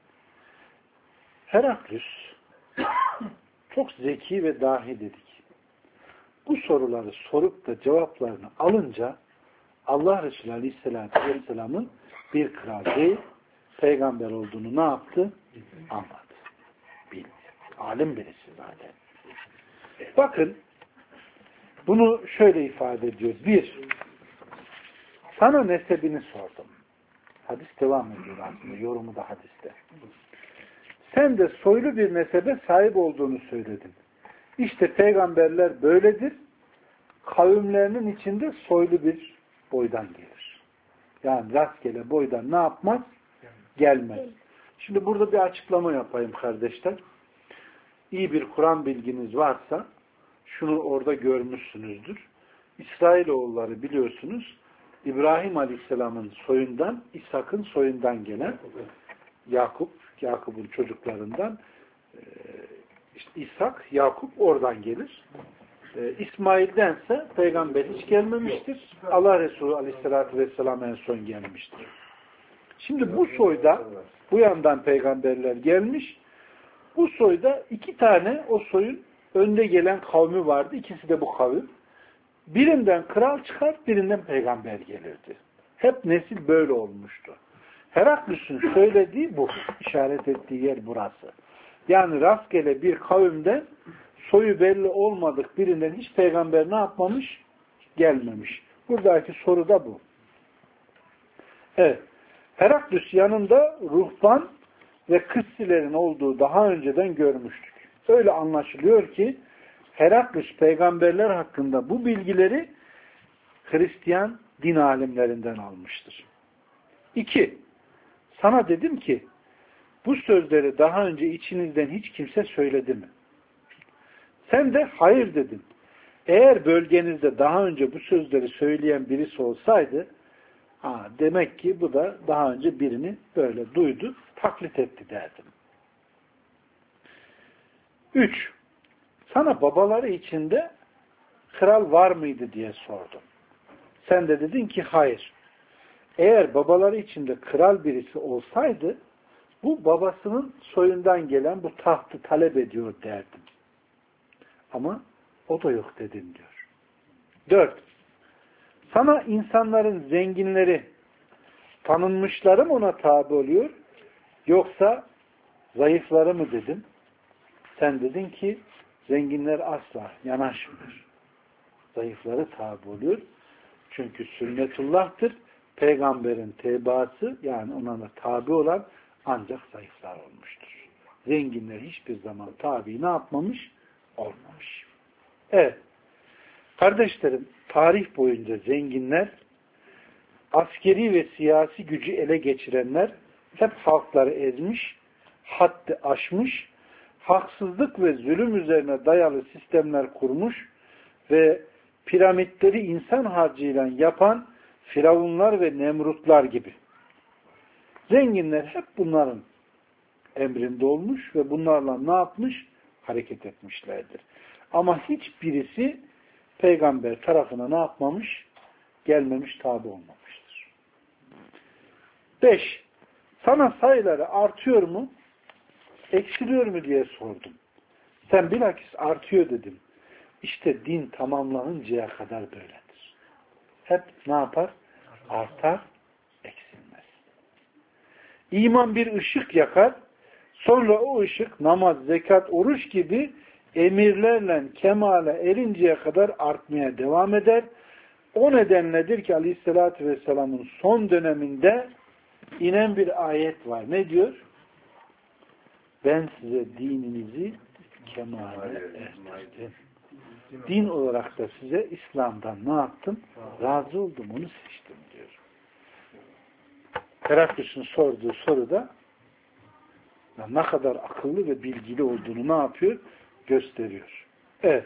Heraklus çok zeki ve dahi dedik. Bu soruları sorup da cevaplarını alınca Allah Resulü Aleyhisselatü Vesselam'ın bir kral değil, peygamber olduğunu ne yaptı? Anladı. Bildi. Alim birisi zaten. Bakın bunu şöyle ifade ediyor. Bir, sana nesebini sordum. Hadis devam ediyor aslında. Yorumu da hadiste. Sen de soylu bir nesebe sahip olduğunu söyledin. İşte peygamberler böyledir. Kavimlerinin içinde soylu bir boydan gelir. Yani rastgele boydan ne yapmaz? Gelmez. Şimdi burada bir açıklama yapayım kardeşler. İyi bir Kur'an bilginiz varsa şunu orada görmüşsünüzdür. İsrailoğulları biliyorsunuz İbrahim Aleyhisselam'ın soyundan, İshak'ın soyundan gelen Yakup, Yakup'un çocuklarından işte İshak, Yakup oradan gelir. İsmail'dense peygamber hiç gelmemiştir. Allah Resulü Aleyhisselatü Vesselam en son gelmiştir. Şimdi bu soyda bu yandan peygamberler gelmiş. Bu soyda iki tane o soyun önde gelen kavmi vardı. İkisi de bu kavim. Birinden kral çıkar, birinden peygamber gelirdi. Hep nesil böyle olmuştu. Heraklüs'ün söylediği bu. İşaret ettiği yer burası. Yani rastgele bir kavimden soyu belli olmadık birinden hiç peygamber ne yapmamış? Gelmemiş. Buradaki soru da bu. Evet. Heraklüs yanında ruhban ve kıssilerin olduğu daha önceden görmüştük. Öyle anlaşılıyor ki Heraklüs peygamberler hakkında bu bilgileri Hristiyan din alimlerinden almıştır. İki, sana dedim ki bu sözleri daha önce içinizden hiç kimse söyledi mi? Sen de hayır dedin. Eğer bölgenizde daha önce bu sözleri söyleyen birisi olsaydı, ha, demek ki bu da daha önce birini böyle duydu, taklit etti derdim. Üç, sana babaları içinde kral var mıydı diye sordum. Sen de dedin ki hayır. Eğer babaları içinde kral birisi olsaydı, bu babasının soyundan gelen bu tahtı talep ediyor derdim. Ama o da yok dedin diyor. Dört, sana insanların zenginleri, tanınmışları mı ona tabi oluyor, yoksa zayıfları mı dedim. Sen dedin ki zenginler asla yanaşmıyor. Zayıfları tabi oluyor. Çünkü sünnetullah'tır. Peygamberin tebaası, yani ona da tabi olan ancak zayıflar olmuştur. Zenginler hiçbir zaman tabi ne yapmamış? Olmamış. Evet. Kardeşlerim, tarih boyunca zenginler, askeri ve siyasi gücü ele geçirenler hep halkları ezmiş, haddi aşmış, haksızlık ve zulüm üzerine dayalı sistemler kurmuş ve piramitleri insan harcıyla yapan firavunlar ve nemrutlar gibi. Zenginler hep bunların emrinde olmuş ve bunlarla ne yapmış? Hareket etmişlerdir. Ama hiçbirisi peygamber tarafına ne yapmamış? Gelmemiş, tabi olmamıştır. Beş. Sana sayıları artıyor mu? Eksiliyor mu diye sordum. Sen bilakis artıyor dedim. İşte din tamamlanıncaya kadar böyledir. Hep ne yapar? Artar, eksilmez. İman bir ışık yakar, sonra o ışık namaz, zekat, oruç gibi emirlerle kemale erinceye kadar artmaya devam eder. O nedenledir ki Aleyhisselatü Vesselam'ın son döneminde inen bir ayet var. Ne diyor? Ben size dininizi kemale erdirdim. Din olarak da size İslam'dan ne yaptım? Razı oldum, onu seçtim diyor. Heraklüs'ün sorduğu soruda ne kadar akıllı ve bilgili olduğunu ne yapıyor? Gösteriyor. Evet.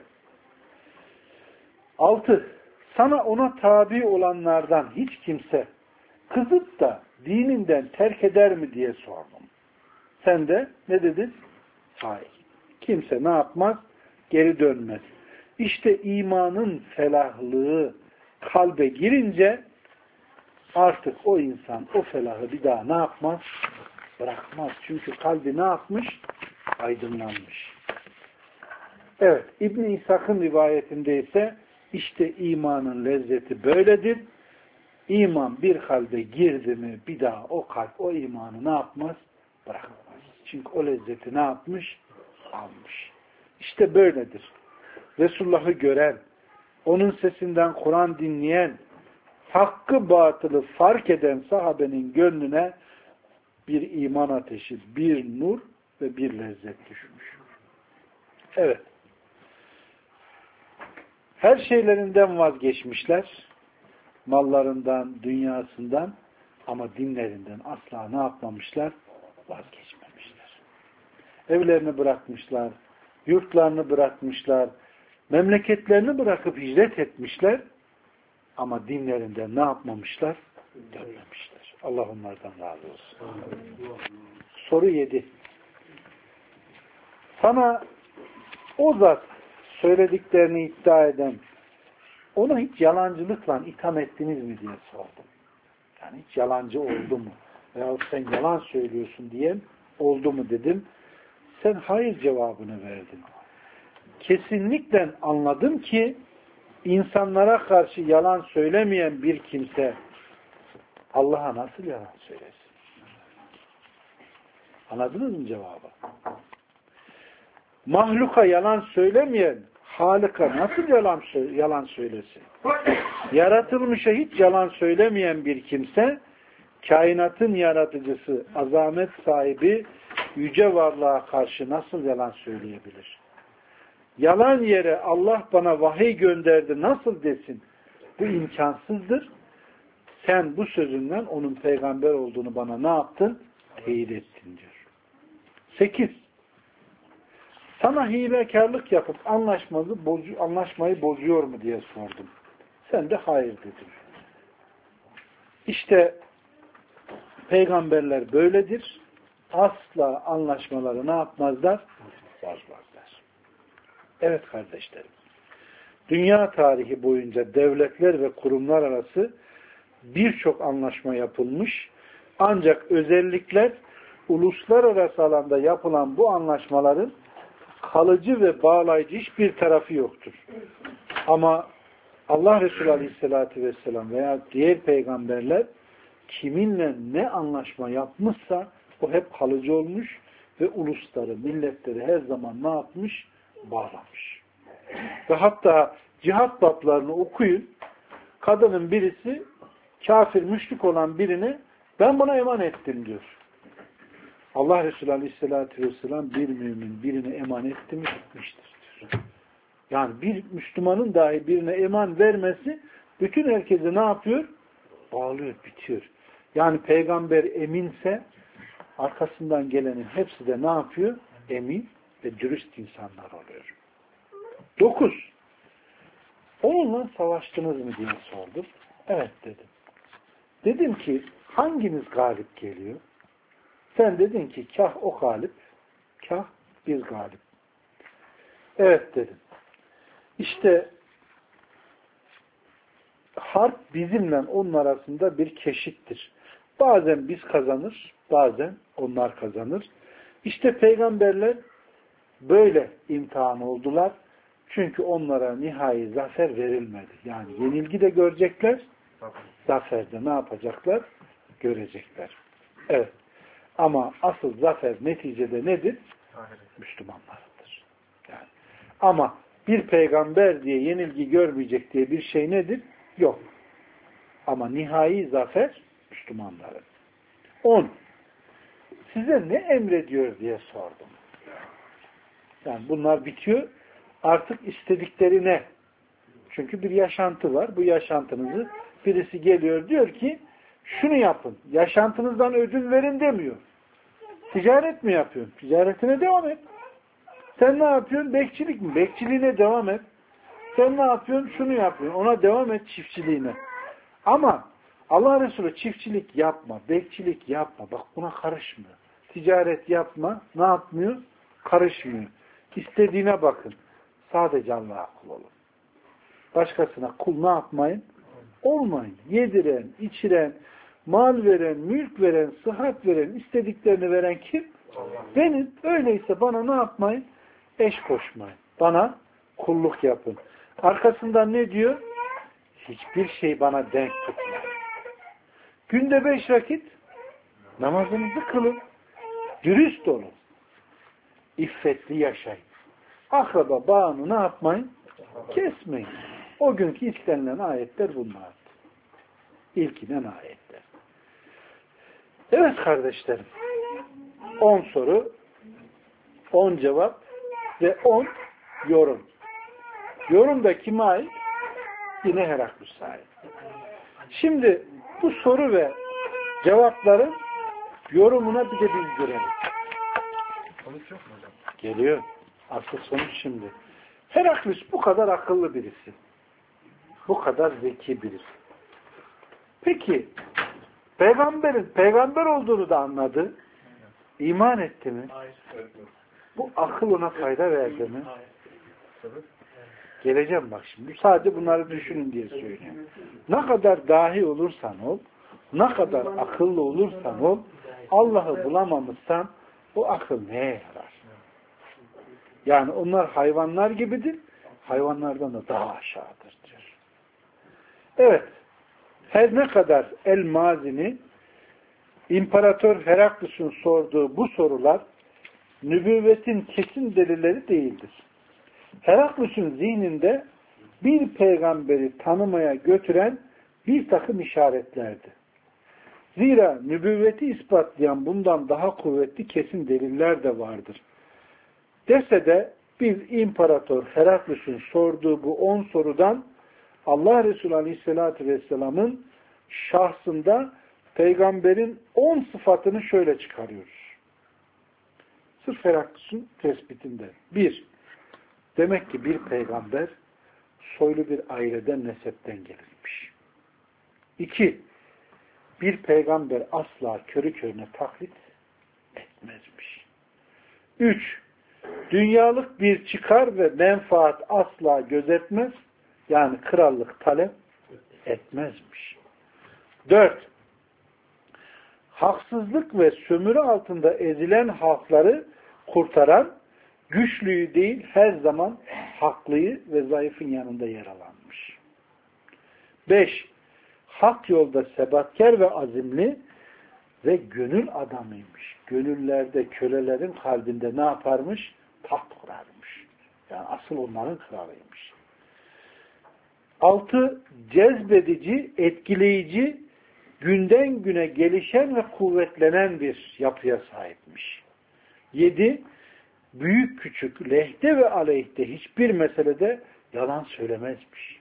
Altı. Sana ona tabi olanlardan hiç kimse kızıp da dininden terk eder mi diye sordum. Sen de ne dedin? Hayır. Kimse ne yapmaz? Geri dönmez. İşte imanın felahlığı kalbe girince artık o insan o felahı bir daha ne yapmaz? Bırakmaz. Çünkü kalbi ne yapmış? Aydınlanmış. Evet. İbn-i İshak'ın rivayetinde ise işte imanın lezzeti böyledir. İman bir kalbe girdi mi bir daha o kalp o imanı ne yapmaz? Bırakmaz. Çünkü o lezzeti ne yapmış? Almış. İşte böyledir. Resulullah'ı gören, onun sesinden Kur'an dinleyen, hakkı batılı fark eden sahabenin gönlüne bir iman ateşi, bir nur ve bir lezzet düşmüş. Evet. Her şeylerinden vazgeçmişler. Mallarından, dünyasından, ama dinlerinden asla ne yapmamışlar? Vazgeçmemişler. Evlerini bırakmışlar, yurtlarını bırakmışlar, memleketlerini bırakıp hicret etmişler. Ama dinlerinden ne yapmamışlar? Dönmemişler. Allah onlardan razı olsun. Soru yedi. Sana o zat söylediklerini iddia eden, ona hiç yalancılıkla itham ettiniz mi diye sordum. Yani hiç yalancı oldu mu? Veyahut sen yalan söylüyorsun diyen oldu mu dedim. Sen hayır cevabını verdin. Kesinlikle anladım ki insanlara karşı yalan söylemeyen bir kimse Allah'a nasıl yalan söylesin? Anladınız mı cevabı? Mahluka yalan söylemeyen Halık'a nasıl yalan, yalan söylesin? Yaratılmışa hiç yalan söylemeyen bir kimse kainatın yaratıcısı, azamet sahibi yüce varlığa karşı nasıl yalan söyleyebilir? Yalan yere Allah bana vahiy gönderdi nasıl desin? Bu imkansızdır. Sen bu sözünden onun peygamber olduğunu bana ne yaptın? Teyit ettin diyor. Sekiz. Sana hilekarlık yapıp anlaşmayı, bozu, anlaşmayı bozuyor mu diye sordum. Sen de hayır dedin. İşte peygamberler böyledir. Asla anlaşmaları ne yapmazlar? Bozmazlar. Evet kardeşlerim. Dünya tarihi boyunca devletler ve kurumlar arası birçok anlaşma yapılmış. Ancak özellikler uluslararası alanda yapılan bu anlaşmaların kalıcı ve bağlayıcı hiçbir tarafı yoktur. Ama Allah Resulü Aleyhisselatü Vesselam veya diğer peygamberler kiminle ne anlaşma yapmışsa o hep kalıcı olmuş ve ulusları, milletleri her zaman ne yapmış? Bağlamış. Ve hatta cihat bablarını okuyun. Kadının birisi kafir, müşrik olan birine ben buna eman ettim diyor. Allah Resulü Aleyhisselatü Vesselam bir mümin birine eman etti mi gitmiştir diyor. Yani bir Müslümanın dahi birine eman vermesi bütün herkese ne yapıyor? Bağlıyor, bitiyor. Yani peygamber eminse arkasından gelenin hepsi de ne yapıyor? Emin ve dürüst insanlar oluyor. Dokuz. Onunla savaştınız mı diye sordum. Evet dedim. Dedim ki hanginiz galip geliyor? Sen dedin ki kah o galip, kah biz galip. Evet dedim. İşte harp bizimle onun arasında bir keşittir. Bazen biz kazanır, bazen onlar kazanır. İşte peygamberler böyle imtihan oldular. Çünkü onlara nihai zafer verilmedi. Yani yenilgi de görecekler, zaferde ne yapacaklar? Görecekler. Evet. Ama asıl zafer neticede nedir? Müslümanlardır. Yani. Ama bir peygamber diye yenilgi görmeyecek diye bir şey nedir? Yok. Ama nihai zafer Müslümanların. On. Size ne emrediyor diye sordum. Yani bunlar bitiyor. Artık istedikleri ne? Çünkü bir yaşantı var. Bu yaşantınızı birisi geliyor diyor ki şunu yapın. Yaşantınızdan ödün verin demiyor. Ticaret mi yapıyorsun? Ticaretine devam et. Sen ne yapıyorsun? Bekçilik mi? Bekçiliğine devam et. Sen ne yapıyorsun? Şunu yapıyorsun. Ona devam et çiftçiliğine. Ama Allah Resulü çiftçilik yapma, bekçilik yapma. Bak buna karışmıyor. Ticaret yapma. Ne yapmıyor? Karışmıyor. İstediğine bakın. Sadece Allah'a kul olun. Başkasına kul ne yapmayın? Olmayın. Yediren, içiren, mal veren, mülk veren, sıhhat veren, istediklerini veren kim? Allah. Benim. Öyleyse bana ne yapmayın? Eş koşmayın. Bana kulluk yapın. Arkasından ne diyor? Hiçbir şey bana denk tutmayın. Günde beş vakit namazınızı kılın. Dürüst olun. İffetli yaşayın. Akraba bağını ne yapmayın? Kesmeyin. O günkü istenilen ayetler bunlardır. İlk inen ayetler. Evet kardeşlerim. On soru, on cevap ve on yorum. Yorum da kime ait? Yine Heraklüs'e ait. Şimdi bu soru ve cevapların yorumuna bir de biz görelim. Sonuç yok mu hocam? Geliyor. Asıl sonuç şimdi. Heraklüs bu kadar akıllı birisi. Bu kadar zeki birisi. Peki peygamberin peygamber olduğunu da anladı. İman etti mi? Hayır. Bu akıl ona fayda verdi mi? Hayır. Geleceğim bak şimdi. Sadece bunları düşünün diye söylüyorum. Ne kadar dahi olursan ol, ne kadar akıllı olursan ol, Allah'ı bulamamışsan o akıl neye yarar? Yani onlar hayvanlar gibidir. Hayvanlardan da daha aşağıdır diyor. Evet. Her ne kadar El-Mazini İmparator Heraklus'un sorduğu bu sorular nübüvvetin kesin delilleri değildir. Heraklus'un zihninde bir peygamberi tanımaya götüren bir takım işaretlerdi. Zira nübüvveti ispatlayan bundan daha kuvvetli kesin deliller de vardır. Dese de biz İmparator Heraklus'un sorduğu bu on sorudan Allah Resulü Aleyhisselatü Vesselam'ın şahsında peygamberin on sıfatını şöyle çıkarıyoruz. Sırf Heraklus'un tespitinde. Bir, demek ki bir peygamber soylu bir aileden, nesepten gelirmiş. İki, bir peygamber asla körü körüne taklit etmezmiş. Üç, dünyalık bir çıkar ve menfaat asla gözetmez, yani krallık talep etmezmiş. Dört, haksızlık ve sömürü altında ezilen halkları kurtaran, güçlüyü değil her zaman haklıyı ve zayıfın yanında yer alanmış. Beş, hak yolda sebatkar ve azimli ve gönül adamıymış. Gönüllerde, kölelerin kalbinde ne yaparmış? Taht kurarmış. Yani asıl onların kralıymış. Altı, cezbedici, etkileyici, günden güne gelişen ve kuvvetlenen bir yapıya sahipmiş. Yedi, büyük küçük, lehte ve aleyhte hiçbir meselede yalan söylemezmiş.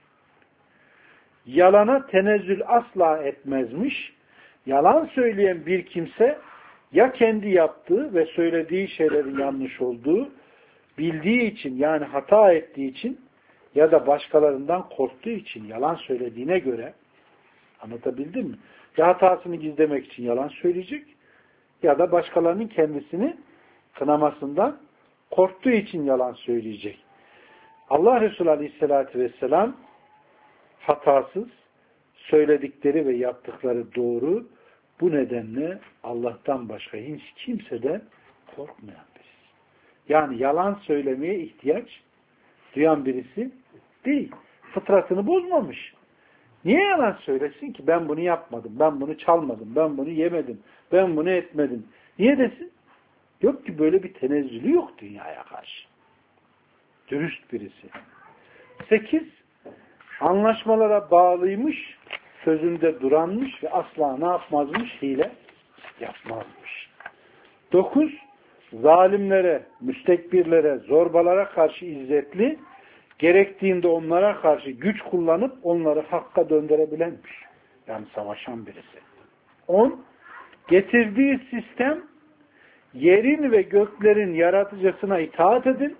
Yalana tenezzül asla etmezmiş. Yalan söyleyen bir kimse ya kendi yaptığı ve söylediği şeylerin yanlış olduğu, bildiği için yani hata ettiği için ya da başkalarından korktuğu için yalan söylediğine göre, anlatabildim mi? Ya hatasını gizlemek için yalan söyleyecek ya da başkalarının kendisini kınamasından korktuğu için yalan söyleyecek. Allah Resulü Aleyhisselatü Vesselam hatasız, söyledikleri ve yaptıkları doğru, bu nedenle Allah'tan başka hiç kimseden korkmayan birisi. Yani yalan söylemeye ihtiyaç duyan birisi değil. Fıtratını bozmamış. Niye yalan söylesin ki? Ben bunu yapmadım, ben bunu çalmadım, ben bunu yemedim, ben bunu etmedim. Niye desin? Yok ki böyle bir tenezzülü yok dünyaya karşı. Dürüst birisi. Sekiz, anlaşmalara bağlıymış, sözünde duranmış ve asla ne yapmazmış? Hile yapmazmış. Dokuz, zalimlere, müstekbirlere, zorbalara karşı izzetli, gerektiğinde onlara karşı güç kullanıp onları hakka döndürebilenmiş. Yani savaşan birisi. On, getirdiği sistem yerin ve göklerin yaratıcısına itaat edin,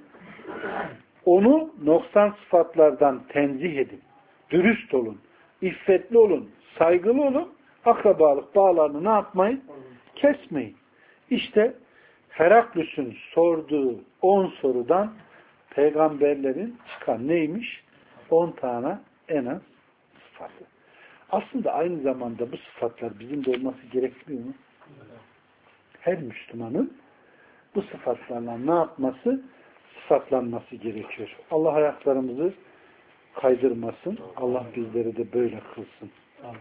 onu noksan sıfatlardan tenzih edin, dürüst olun, iffetli olun, saygılı olun, akrabalık bağlarını ne yapmayın? Kesmeyin. İşte Heraklus'un sorduğu on sorudan peygamberlerin çıkan neymiş? On tane en az sıfatı. Aslında aynı zamanda bu sıfatlar bizim de olması gerekmiyor mu? Her Müslümanın bu sıfatlarla ne yapması? Sıfatlanması gerekiyor. Allah ayaklarımızı kaydırmasın. Allah bizleri de böyle kılsın.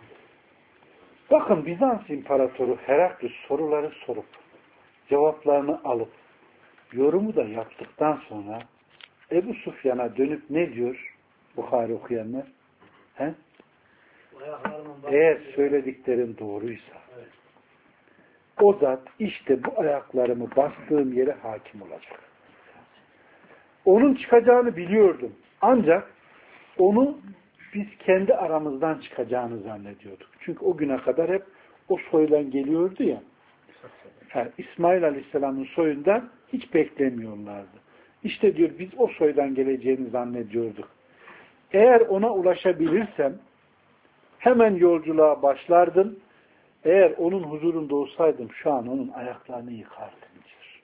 Bakın Bizans İmparatoru Heraklus soruları sorup cevaplarını alıp yorumu da yaptıktan sonra Ebu Sufyan'a dönüp ne diyor Bukhari okuyanlar? He? Eğer söylediklerin doğruysa evet, o zat işte bu ayaklarımı bastığım yere hakim olacak. Onun çıkacağını biliyordum. Ancak onu biz kendi aramızdan çıkacağını zannediyorduk. Çünkü o güne kadar hep o soydan geliyordu ya. Yani İsmail Aleyhisselam'ın soyundan hiç beklemiyorlardı. İşte diyor biz o soydan geleceğini zannediyorduk. Eğer ona ulaşabilirsem hemen yolculuğa başlardım. Eğer onun huzurunda olsaydım şu an onun ayaklarını yıkardım diyor.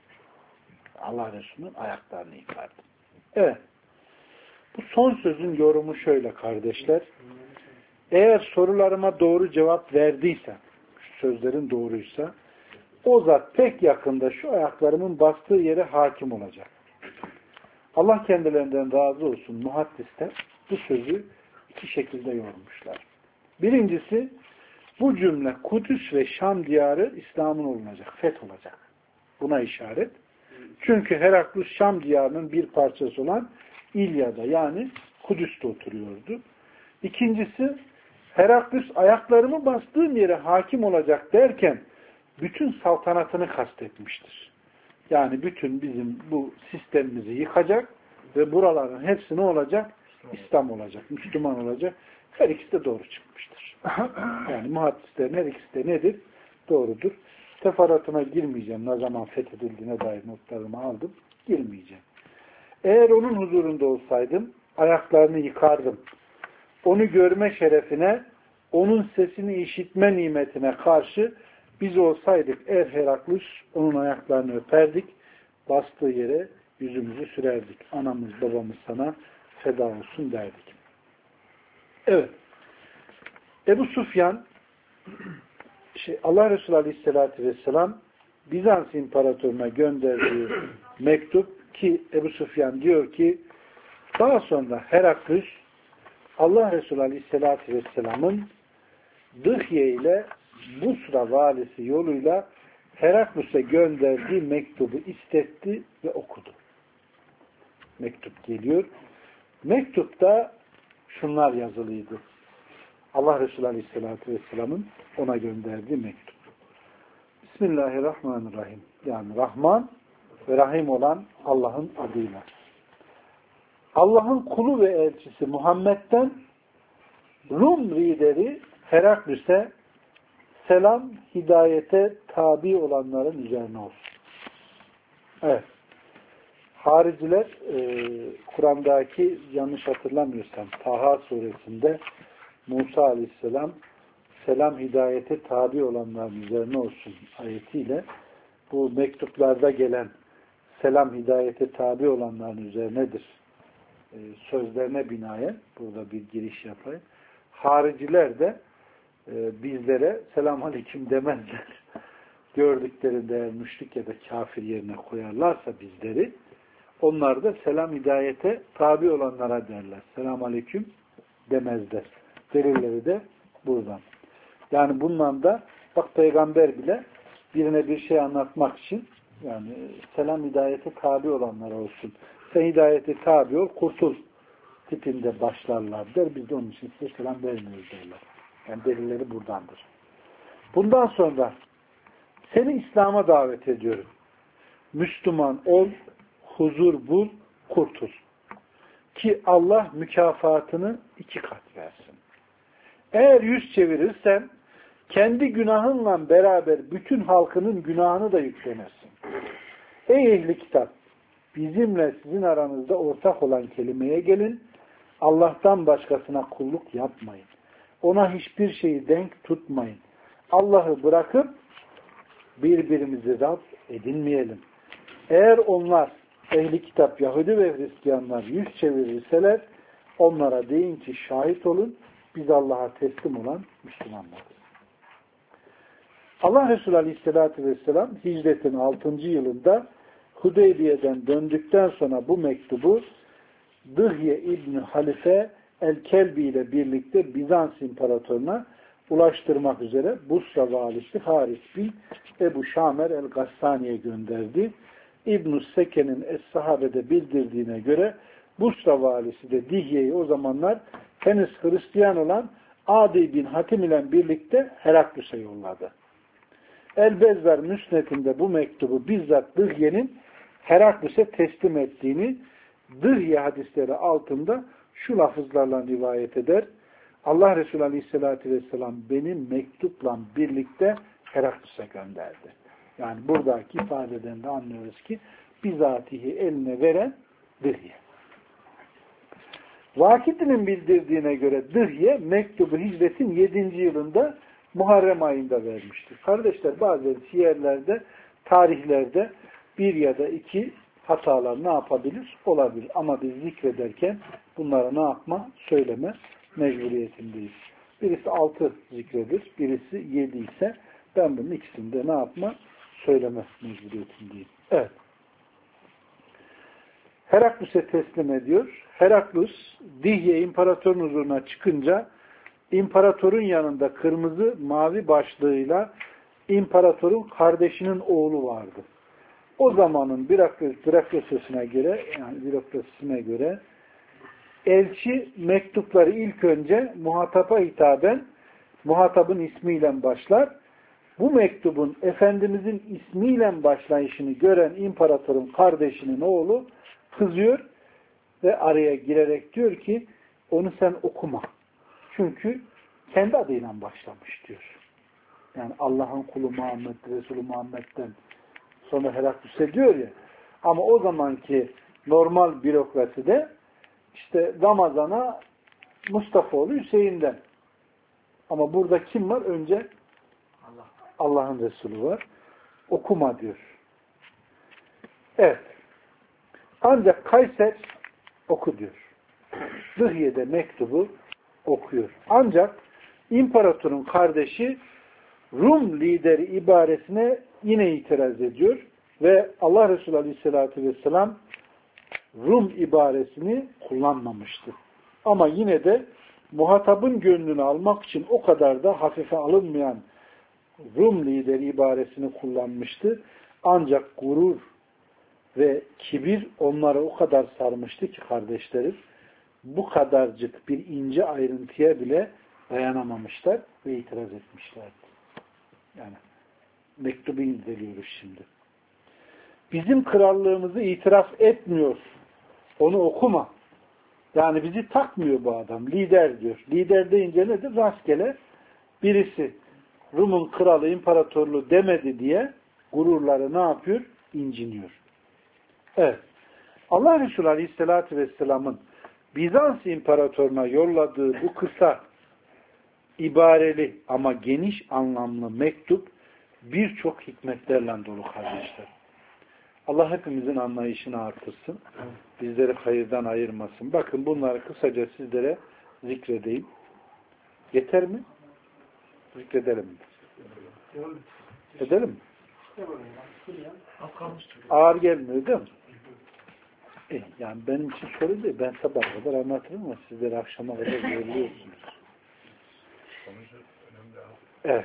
Allah Resulü'nün ayaklarını yıkardım. Evet. Bu son sözün yorumu şöyle kardeşler. Eğer sorularıma doğru cevap verdiyse, şu sözlerin doğruysa, o zat pek yakında şu ayaklarımın bastığı yere hakim olacak. Allah kendilerinden razı olsun, muhaddisler bu sözü iki şekilde yormuşlar. Birincisi, bu cümle Kudüs ve Şam diyarı İslam'ın olunacak, feth olacak. Buna işaret. Çünkü Heraklus Şam diyarının bir parçası olan İlya'da yani Kudüs'te oturuyordu. İkincisi, Heraklus ayaklarımı bastığım yere hakim olacak derken bütün saltanatını kastetmiştir. Yani bütün bizim bu sistemimizi yıkacak ve buraların hepsi ne olacak? İslam olacak, Müslüman olacak. Her ikisi de doğru çıkmıştır. Yani muhaddislerin her ikisi de nedir? Doğrudur. Teferruatına girmeyeceğim. Ne zaman fethedildiğine dair notlarımı aldım. Girmeyeceğim. Eğer onun huzurunda olsaydım ayaklarını yıkardım. Onu görme şerefine, onun sesini işitme nimetine karşı biz olsaydık eğer Heraklus onun ayaklarını öperdik, bastığı yere yüzümüzü sürerdik. Anamız babamız sana feda olsun derdik. Evet. Ebu Sufyan şey, Allah Resulü Aleyhisselatü Vesselam Bizans İmparatoruna gönderdiği mektup ki Ebu Sufyan diyor ki daha sonra Heraklus Allah Resulü Aleyhisselatü Vesselam'ın Dıhye ile Busra valisi yoluyla Heraklus'a gönderdiği mektubu istetti ve okudu. Mektup geliyor. Mektupta şunlar yazılıydı. Allah Resulü Aleyhisselatü Vesselam'ın ona gönderdiği mektup. Bismillahirrahmanirrahim. Yani Rahman ve Rahim olan Allah'ın adıyla. Allah'ın kulu ve elçisi Muhammed'den Rum lideri Heraklus'e selam, hidayete tabi olanların üzerine olsun. Evet. Hariciler e, Kur'an'daki yanlış hatırlamıyorsam Taha suresinde Musa aleyhisselam selam hidayete tabi olanların üzerine olsun ayetiyle bu mektuplarda gelen selam hidayete tabi olanların üzerinedir e, sözlerine binaen burada bir giriş yapayım. Hariciler de e, bizlere selam aleyküm demezler. Gördüklerinde müşrik ya da kafir yerine koyarlarsa bizleri onlar da selam hidayete tabi olanlara derler. Selam aleyküm demezler. Delilleri de buradan. Yani bundan da bak peygamber bile birine bir şey anlatmak için yani selam hidayete tabi olanlara olsun. Sen hidayete tabi ol, kurtul tipinde başlarlar der. Biz de onun için size selam vermiyoruz derler. Yani delilleri buradandır. Bundan sonra seni İslam'a davet ediyorum. Müslüman ol, huzur bul, kurtul. Ki Allah mükafatını iki kat versin. Eğer yüz çevirirsen kendi günahınla beraber bütün halkının günahını da yüklenirsin. Ey ehli kitap! Bizimle sizin aranızda ortak olan kelimeye gelin. Allah'tan başkasına kulluk yapmayın. Ona hiçbir şeyi denk tutmayın. Allah'ı bırakıp birbirimizi Rab edinmeyelim. Eğer onlar ehli kitap Yahudi ve Hristiyanlar yüz çevirirseler onlara deyin ki şahit olun biz Allah'a teslim olan Müslümanlarız. Allah Resulü Aleyhisselatü Vesselam hicretin altıncı yılında Hudeybiye'den döndükten sonra bu mektubu Dıhye İbni Halife El-Kelbi ile birlikte Bizans İmparatoruna ulaştırmak üzere Busra valisi Haris bin Ebu Şamer El-Gassani'ye gönderdi. İbn-i Seke'nin Es-Sahabe'de bildirdiğine göre Busra valisi de Dihye'yi o zamanlar henüz Hristiyan olan Adi bin Hatim ile birlikte Heraklus'a yolladı. El-Bezzar Müsnet'inde bu mektubu bizzat Dihye'nin Heraklus'e teslim ettiğini Dihye hadisleri altında şu lafızlarla rivayet eder. Allah Resulü Aleyhisselatü Vesselam benim mektupla birlikte Heraklus'a gönderdi. Yani buradaki ifadeden de anlıyoruz ki bizatihi eline veren Dihye. Vakitinin bildirdiğine göre Dıhye mektubu hicretin yedinci yılında Muharrem ayında vermiştir. Kardeşler, bazen siyerlerde, tarihlerde bir ya da iki hatalar ne yapabilir? Olabilir. Ama biz zikrederken bunlara ne yapma? Söyleme mecburiyetindeyiz. Birisi altı zikredir, birisi yedi ise ben bunun ikisinde ne yapma? Söyleme mecburiyetindeyim. Evet. Heraklus'e teslim ediyor. Heraklus, Dihye imparatorun huzuruna çıkınca imparatorun yanında kırmızı mavi başlığıyla imparatorun kardeşinin oğlu vardı. O zamanın bürokrasisine göre, yani bürokrasisine göre elçi mektupları ilk önce muhataba hitaben muhatabın ismiyle başlar. Bu mektubun Efendimizin ismiyle başlayışını gören imparatorun kardeşinin oğlu kızıyor ve araya girerek diyor ki onu sen okuma. Çünkü kendi adıyla başlamış diyor. Yani Allah'ın kulu Muhammed, Resulü Muhammed'den sonra Heraklüs'e diyor ya. Ama o zamanki normal bürokraside işte Ramazan'a Mustafaoğlu Hüseyin'den. Ama burada kim var? Önce Allah. Allah'ın Resulü var. Okuma diyor. Evet. Ancak Kayser oku diyor. Dıhye'de mektubu okuyor. Ancak imparatorun kardeşi Rum lideri ibaresine yine itiraz ediyor ve Allah Resulü Aleyhisselatü Vesselam Rum ibaresini kullanmamıştı. Ama yine de muhatabın gönlünü almak için o kadar da hafife alınmayan Rum lideri ibaresini kullanmıştı. Ancak gurur ve kibir onları o kadar sarmıştı ki kardeşlerim, bu kadarcık bir ince ayrıntıya bile dayanamamışlar ve itiraz etmişlerdi. Yani mektubu inceliyoruz şimdi. Bizim krallığımızı itiraf etmiyor. Onu okuma. Yani bizi takmıyor bu adam. Lider diyor. Lider deyince nedir? Rastgele birisi Rum'un kralı, imparatorluğu demedi diye gururları ne yapıyor? İnciniyor. Evet. Allah Resulü Aleyhisselatü Vesselam'ın Bizans imparatoruna yolladığı bu kısa, ibareli ama geniş anlamlı mektup birçok hikmetlerle dolu kardeşler. Allah hepimizin anlayışını artırsın. Bizleri hayırdan ayırmasın. Bakın bunları kısaca sizlere zikredeyim. Yeter mi? Zikredelim mi? Edelim mi? Ağır gelmiyor değil mi? E, yani benim için sorun değil. Ben sabah kadar anlatırım ama sizleri akşama kadar görüyorsunuz. Evet.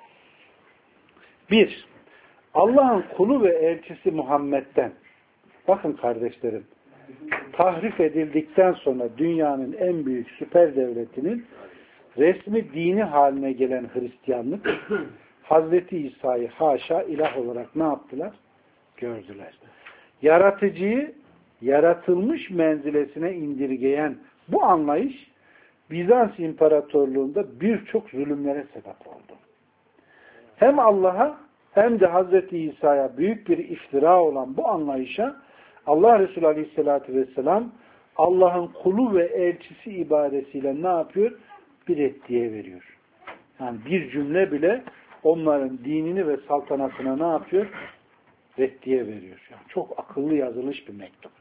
Bir, Allah'ın kulu ve elçisi Muhammed'den, bakın kardeşlerim, tahrif edildikten sonra dünyanın en büyük süper devletinin resmi dini haline gelen Hristiyanlık, Hazreti İsa'yı haşa ilah olarak ne yaptılar? Gördüler. Yaratıcıyı yaratılmış menzilesine indirgeyen bu anlayış Bizans İmparatorluğu'nda birçok zulümlere sebep oldu. Hem Allah'a hem de Hazreti İsa'ya büyük bir iftira olan bu anlayışa Allah Resulü Aleyhisselatü Vesselam Allah'ın kulu ve elçisi ibaresiyle ne yapıyor? Bir reddiye veriyor. Yani bir cümle bile onların dinini ve saltanatına ne yapıyor? Reddiye veriyor. Yani çok akıllı yazılmış bir mektup.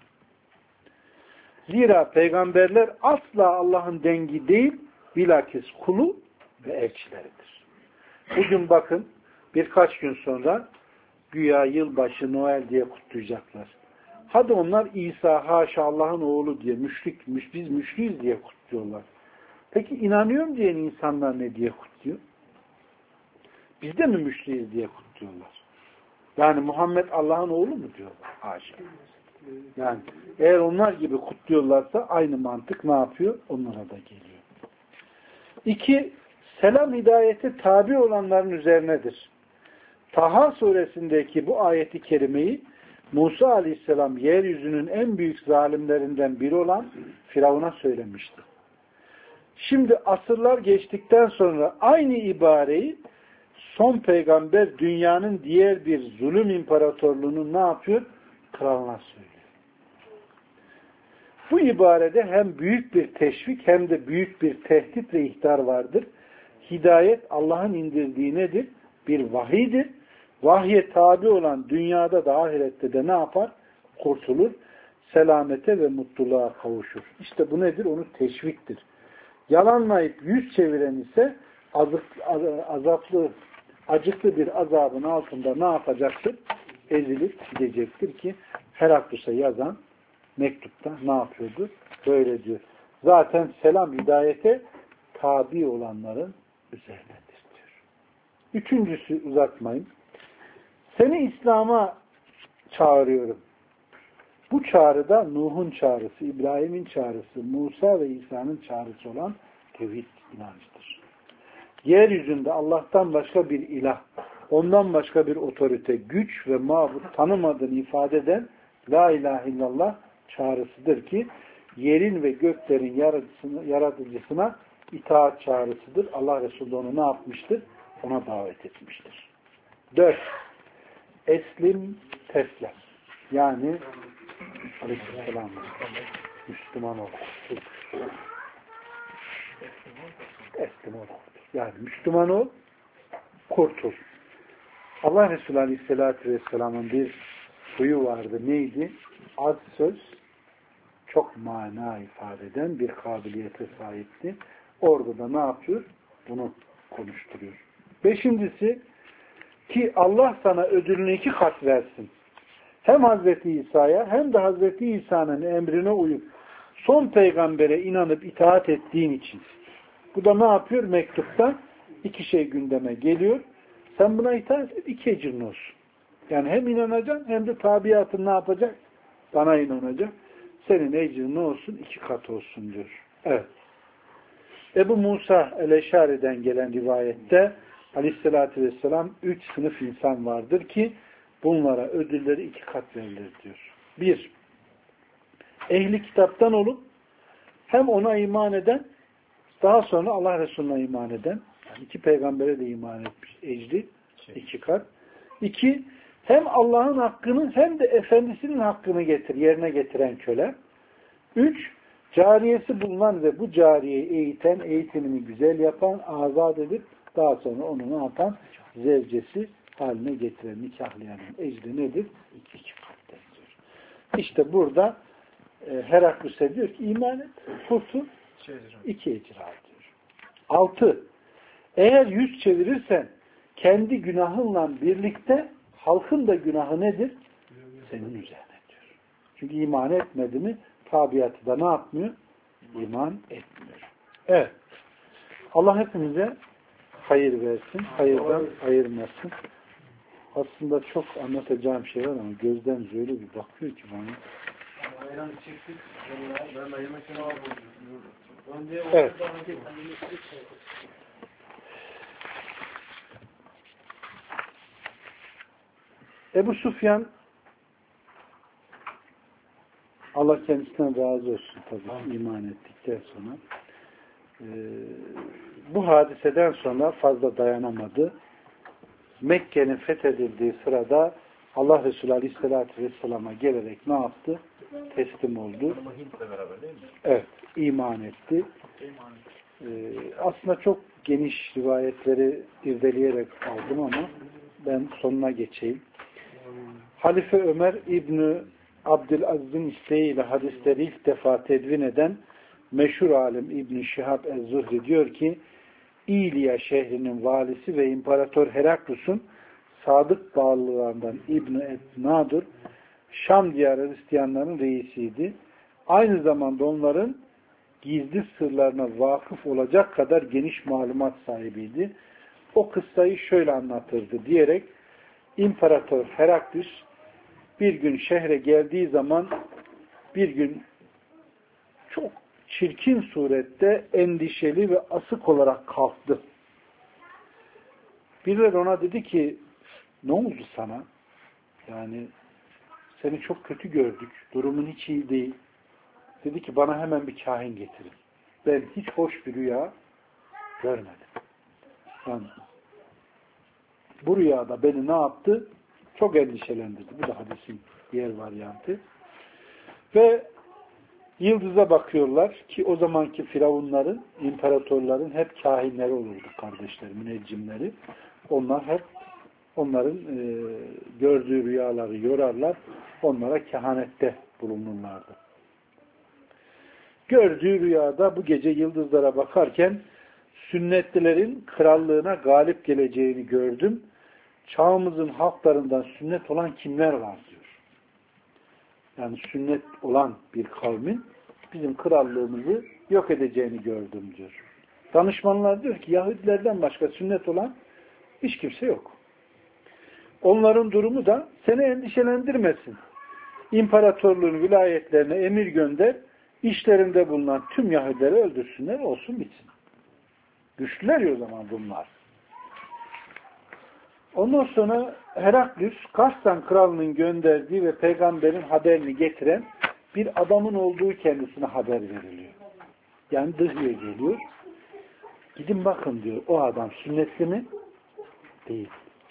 Zira peygamberler asla Allah'ın dengi değil, bilakis kulu ve elçileridir. Bugün bakın, birkaç gün sonra güya yılbaşı, Noel diye kutlayacaklar. Hadi onlar İsa haşa Allah'ın oğlu diye, müşrik, müş, biz müşriyiz diye kutluyorlar. Peki inanıyorum diyen insanlar ne diye kutluyor? Biz de mi müşriyiz diye kutluyorlar? Yani Muhammed Allah'ın oğlu mu diyorlar? Haşa. Yani eğer onlar gibi kutluyorlarsa aynı mantık ne yapıyor? Onlara da geliyor. İki, selam hidayete tabi olanların üzerinedir. Taha suresindeki bu ayeti kerimeyi Musa aleyhisselam yeryüzünün en büyük zalimlerinden biri olan Firavun'a söylemişti. Şimdi asırlar geçtikten sonra aynı ibareyi son peygamber dünyanın diğer bir zulüm imparatorluğunun ne yapıyor? Kralına söylüyor. Bu ibarede hem büyük bir teşvik hem de büyük bir tehdit ve ihtar vardır. Hidayet Allah'ın indirdiği nedir? Bir vahiydir. Vahye tabi olan dünyada da ahirette de ne yapar? Kurtulur. Selamete ve mutluluğa kavuşur. İşte bu nedir? Onu teşviktir. Yalanlayıp yüz çeviren ise azık, azaplı, acıklı bir azabın altında ne yapacaktır? Ezilip gidecektir ki Heraklus'a yazan mektupta ne yapıyordu? Böyle diyor. Zaten selam hidayete tabi olanların üzerindedir diyor. Üçüncüsü, uzatmayın. Seni İslam'a çağırıyorum. Bu çağrıda Nuh'un çağrısı, İbrahim'in çağrısı, Musa ve İsa'nın çağrısı olan tevhid inançtır. Yeryüzünde Allah'tan başka bir ilah, ondan başka bir otorite, güç ve mabut tanımadığını ifade eden La ilahe illallah çağrısıdır ki yerin ve göklerin yaratıcısına itaat çağrısıdır. Allah Resulü onu ne yapmıştır? Ona davet etmiştir. Dört. Eslim teslem. Yani Aleyhisselam Müslüman ol. Eslim ol. Yani Müslüman ol, kurtul. Allah Resulü Aleyhisselatü Vesselam'ın bir huyu vardı. Neydi? Az söz çok mana ifade eden bir kabiliyete sahipti. Orada da ne yapıyor? Bunu konuşturuyor. Beşincisi ki Allah sana ödülünü iki kat versin. Hem Hazreti İsa'ya hem de Hazreti İsa'nın emrine uyup son peygambere inanıp itaat ettiğin için. Bu da ne yapıyor? Mektupta iki şey gündeme geliyor. Sen buna itaat et, iki ecrin olsun. Yani hem inanacaksın hem de tabiatın ne yapacak? Bana inanacak. Senin ecrin ne olsun? İki kat olsun diyor. Evet. Ebu Musa el-Eşari'den gelen rivayette Aleyhisselatü Vesselam üç sınıf insan vardır ki bunlara ödülleri iki kat verilir diyor. Bir, ehli kitaptan olup hem ona iman eden, daha sonra Allah Resulü'ne iman eden, yani iki peygambere de iman etmiş, ecri iki kat. İki, hem Allah'ın hakkını hem de efendisinin hakkını getir, yerine getiren köle. Üç, cariyesi bulunan ve bu cariyeyi eğiten, eğitimini güzel yapan, azat edip daha sonra onu ne yapan? Zevcesi haline getiren, nikahlayanın ecri nedir? İki, iki kat diyor. İşte burada e, Heraklus'e diyor ki iman et, kurtul, iki ecir al diyor. Altı, eğer yüz çevirirsen kendi günahınla birlikte halkın da günahı nedir? Senin üzerine diyor. Çünkü iman etmedi mi tabiatı da ne yapmıyor? İman etmiyor. Evet. Allah hepimize hayır versin. Hayırdan ayırmasın. Aslında çok anlatacağım şey var ama gözden öyle bir bakıyor ki bana. Evet. Ebu Sufyan Allah kendisinden razı olsun tabii iman ettikten sonra. Ee, bu hadiseden sonra fazla dayanamadı. Mekke'nin fethedildiği sırada Allah Resulü Aleyhisselatü Vesselam'a gelerek ne yaptı? Teslim oldu. Evet, iman etti. Ee, aslında çok geniş rivayetleri irdeleyerek aldım ama ben sonuna geçeyim. Halife Ömer İbni Abdülaziz'in isteğiyle hadisleri ilk defa tedvin eden meşhur alim İbn Şihab ez-Zuhri diyor ki İlya şehrinin valisi ve İmparator Heraklus'un sadık bağlılarından İbn Etnadur Şam diyarı Hristiyanların reisiydi. Aynı zamanda onların gizli sırlarına vakıf olacak kadar geniş malumat sahibiydi. O kıssayı şöyle anlatırdı diyerek İmparator Heraklus bir gün şehre geldiği zaman bir gün çok çirkin surette endişeli ve asık olarak kalktı. Birileri ona dedi ki ne oldu sana? Yani seni çok kötü gördük. Durumun hiç iyi değil. Dedi ki bana hemen bir kahin getirin. Ben hiç hoş bir rüya görmedim. Yani bu rüyada beni ne yaptı? Çok endişelendirdi. Bu da hadisin diğer varyantı. Ve Yıldıza bakıyorlar ki o zamanki firavunların, imparatorların hep kahinleri olurdu kardeşler, müneccimleri. Onlar hep onların e, gördüğü rüyaları yorarlar, onlara kehanette bulunurlardı. Gördüğü rüyada bu gece yıldızlara bakarken sünnetlilerin krallığına galip geleceğini gördüm. Çağımızın halklarından sünnet olan kimler var diyor. Yani sünnet olan bir kavmin bizim krallığımızı yok edeceğini gördüm diyor. Danışmanlar diyor ki Yahudilerden başka sünnet olan hiç kimse yok. Onların durumu da seni endişelendirmesin. İmparatorluğun vilayetlerine emir gönder, işlerinde bulunan tüm Yahudileri öldürsünler, olsun bitsin. Güçlüler ya o zaman bunlar. Ondan sonra Heraklüs, Kars'tan kralının gönderdiği ve peygamberin haberini getiren bir adamın olduğu kendisine haber veriliyor. Yani Dıhye geliyor. Gidin bakın diyor, o adam sünnetli mi? Değil.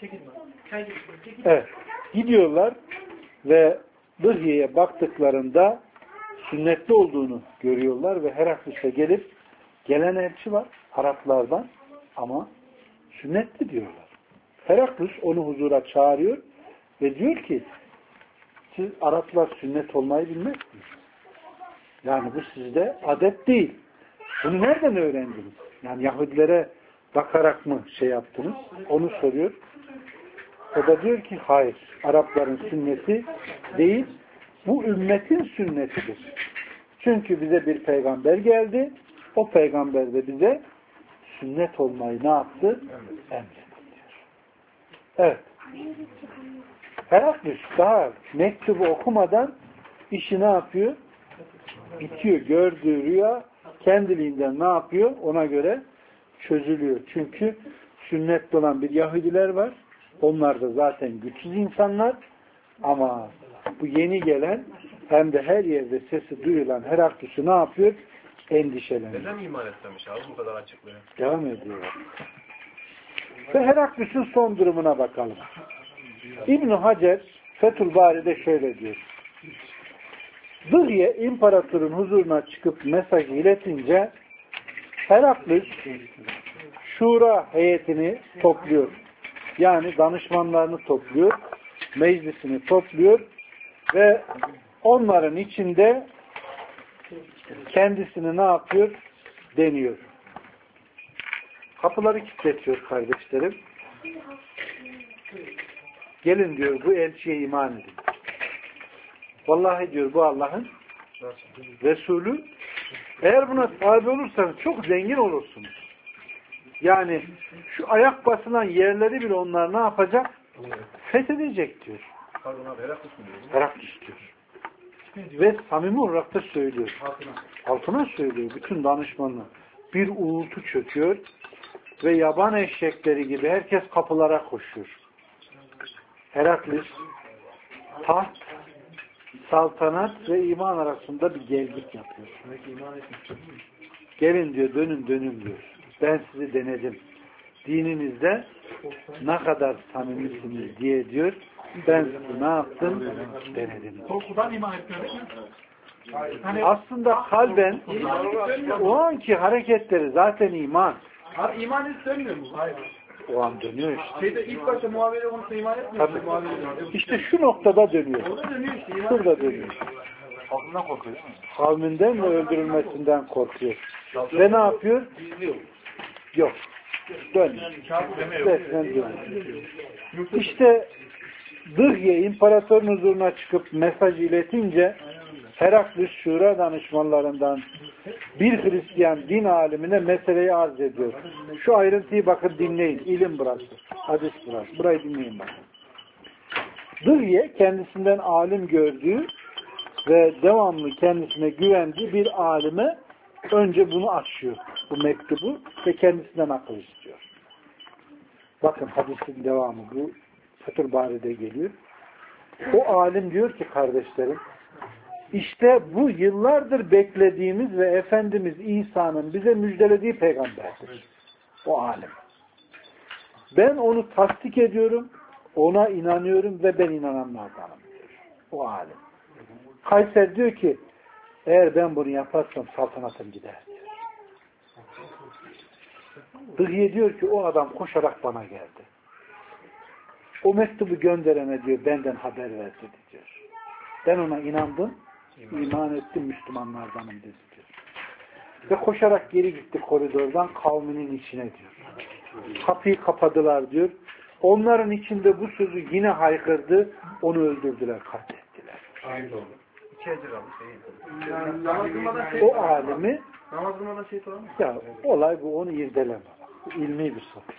Evet. Gidiyorlar ve Dıhye'ye baktıklarında sünnetli olduğunu görüyorlar ve Heraklüs'e gelip gelen elçi var Araplardan ama sünnetli diyorlar. Heraklüs onu huzura çağırıyor ve diyor ki siz Araplar sünnet olmayı bilmezsiniz. Yani bu sizde adet değil. Bunu nereden öğrendiniz? Yani Yahudilere bakarak mı şey yaptınız? Onu soruyor. O da diyor ki hayır. Arapların sünneti değil. Bu ümmetin sünnetidir. Çünkü bize bir peygamber geldi. O peygamber de bize sünnet olmayı ne yaptı? Emretti. Evet. Heraklüs daha mektubu okumadan işi ne yapıyor? Bitiyor. Gördüğü rüya kendiliğinden ne yapıyor? Ona göre çözülüyor. Çünkü sünnetli olan bir Yahudiler var. Onlar da zaten güçsüz insanlar. Ama bu yeni gelen hem de her yerde sesi duyulan Heraklüs'ü ne yapıyor? Endişeleniyor. Neden iman etmemiş abi bu kadar açıklıyor? Devam ediyor. Ve Heraklüs'ün son durumuna bakalım. İbn-i Hacer Fethül Bari'de şöyle diyor. Dıhye imparatorun huzuruna çıkıp mesajı iletince Heraklüs şura heyetini topluyor. Yani danışmanlarını topluyor. Meclisini topluyor ve onların içinde kendisini ne yapıyor? Deniyor. Kapıları kilitletiyor kardeşlerim. Gelin diyor bu elçiye iman edin. Vallahi diyor bu Allah'ın Resulü. Eğer buna tabi olursanız çok zengin olursunuz. Yani şu ayak basılan yerleri bile onlar ne yapacak? Fethedecek diyor. Heraklüs diyor. Ve samimi olarak da söylüyor. Altına söylüyor bütün danışmanlar. Bir uğultu çöküyor ve yaban eşekleri gibi herkes kapılara koşuyor. Heraklüs taht, saltanat ve iman arasında bir gelgit yapıyor. Gelin diyor, dönün dönün diyor. Ben sizi denedim. Dininizde ne kadar samimisiniz diye diyor. Ben sizi ne yaptım? Denedim. Korkudan iman etmiyor. Aslında kalben o anki hareketleri zaten iman. Abi iman hiç dönmüyor mu? Hayır. O an dönüyor işte. Şeyde ilk başta muhabere konusunda iman etmiyor. Tabii. İşte şu noktada dönüyor. Orada dönüyor işte. İman Şurada dönüyor. Aklından korkuyor değil mi? Kavminden ve öldürülmesinden korkuyor. Ve ne yapıyor? Yok. Dönüyor. Resmen dönüyor. İşte Dıhye imparatorun huzuruna çıkıp mesaj iletince Heraklüs şura danışmanlarından bir Hristiyan din alimine meseleyi arz ediyor. Şu ayrıntıyı bakın dinleyin. İlim burası. Hadis burası. Burayı dinleyin bakın. Dıhye kendisinden alim gördüğü ve devamlı kendisine güvendiği bir alime önce bunu açıyor. Bu mektubu ve kendisinden akıl istiyor. Bakın hadisin devamı bu. Fethül Bari'de geliyor. O alim diyor ki kardeşlerim işte bu yıllardır beklediğimiz ve Efendimiz İsa'nın bize müjdelediği peygamberdir. O alim. Ben onu tasdik ediyorum, ona inanıyorum ve ben inananlardanım diyor. O alim. Kayser diyor ki Eğer ben bunu yaparsam saltanatım gider diyor. Dıhye diyor ki o adam koşarak bana geldi. O mektubu gönderene diyor benden haber verdi diyor. Ben ona inandım, iman ettim, Müslümanlardanım dedi diyor. Ve koşarak geri gitti koridordan kavminin içine diyor. Kapıyı kapadılar diyor. Onların içinde bu sözü yine haykırdı. Onu öldürdüler, katlettiler. Aynı oldu. İçeride kalmış değil. Yani namaz kılmadan şey O alimi namaz kılmadan şey var mı? ya olay bu, onu irdeleme. Bu ilmi bir soru.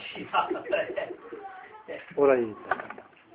Orayı irdeleme.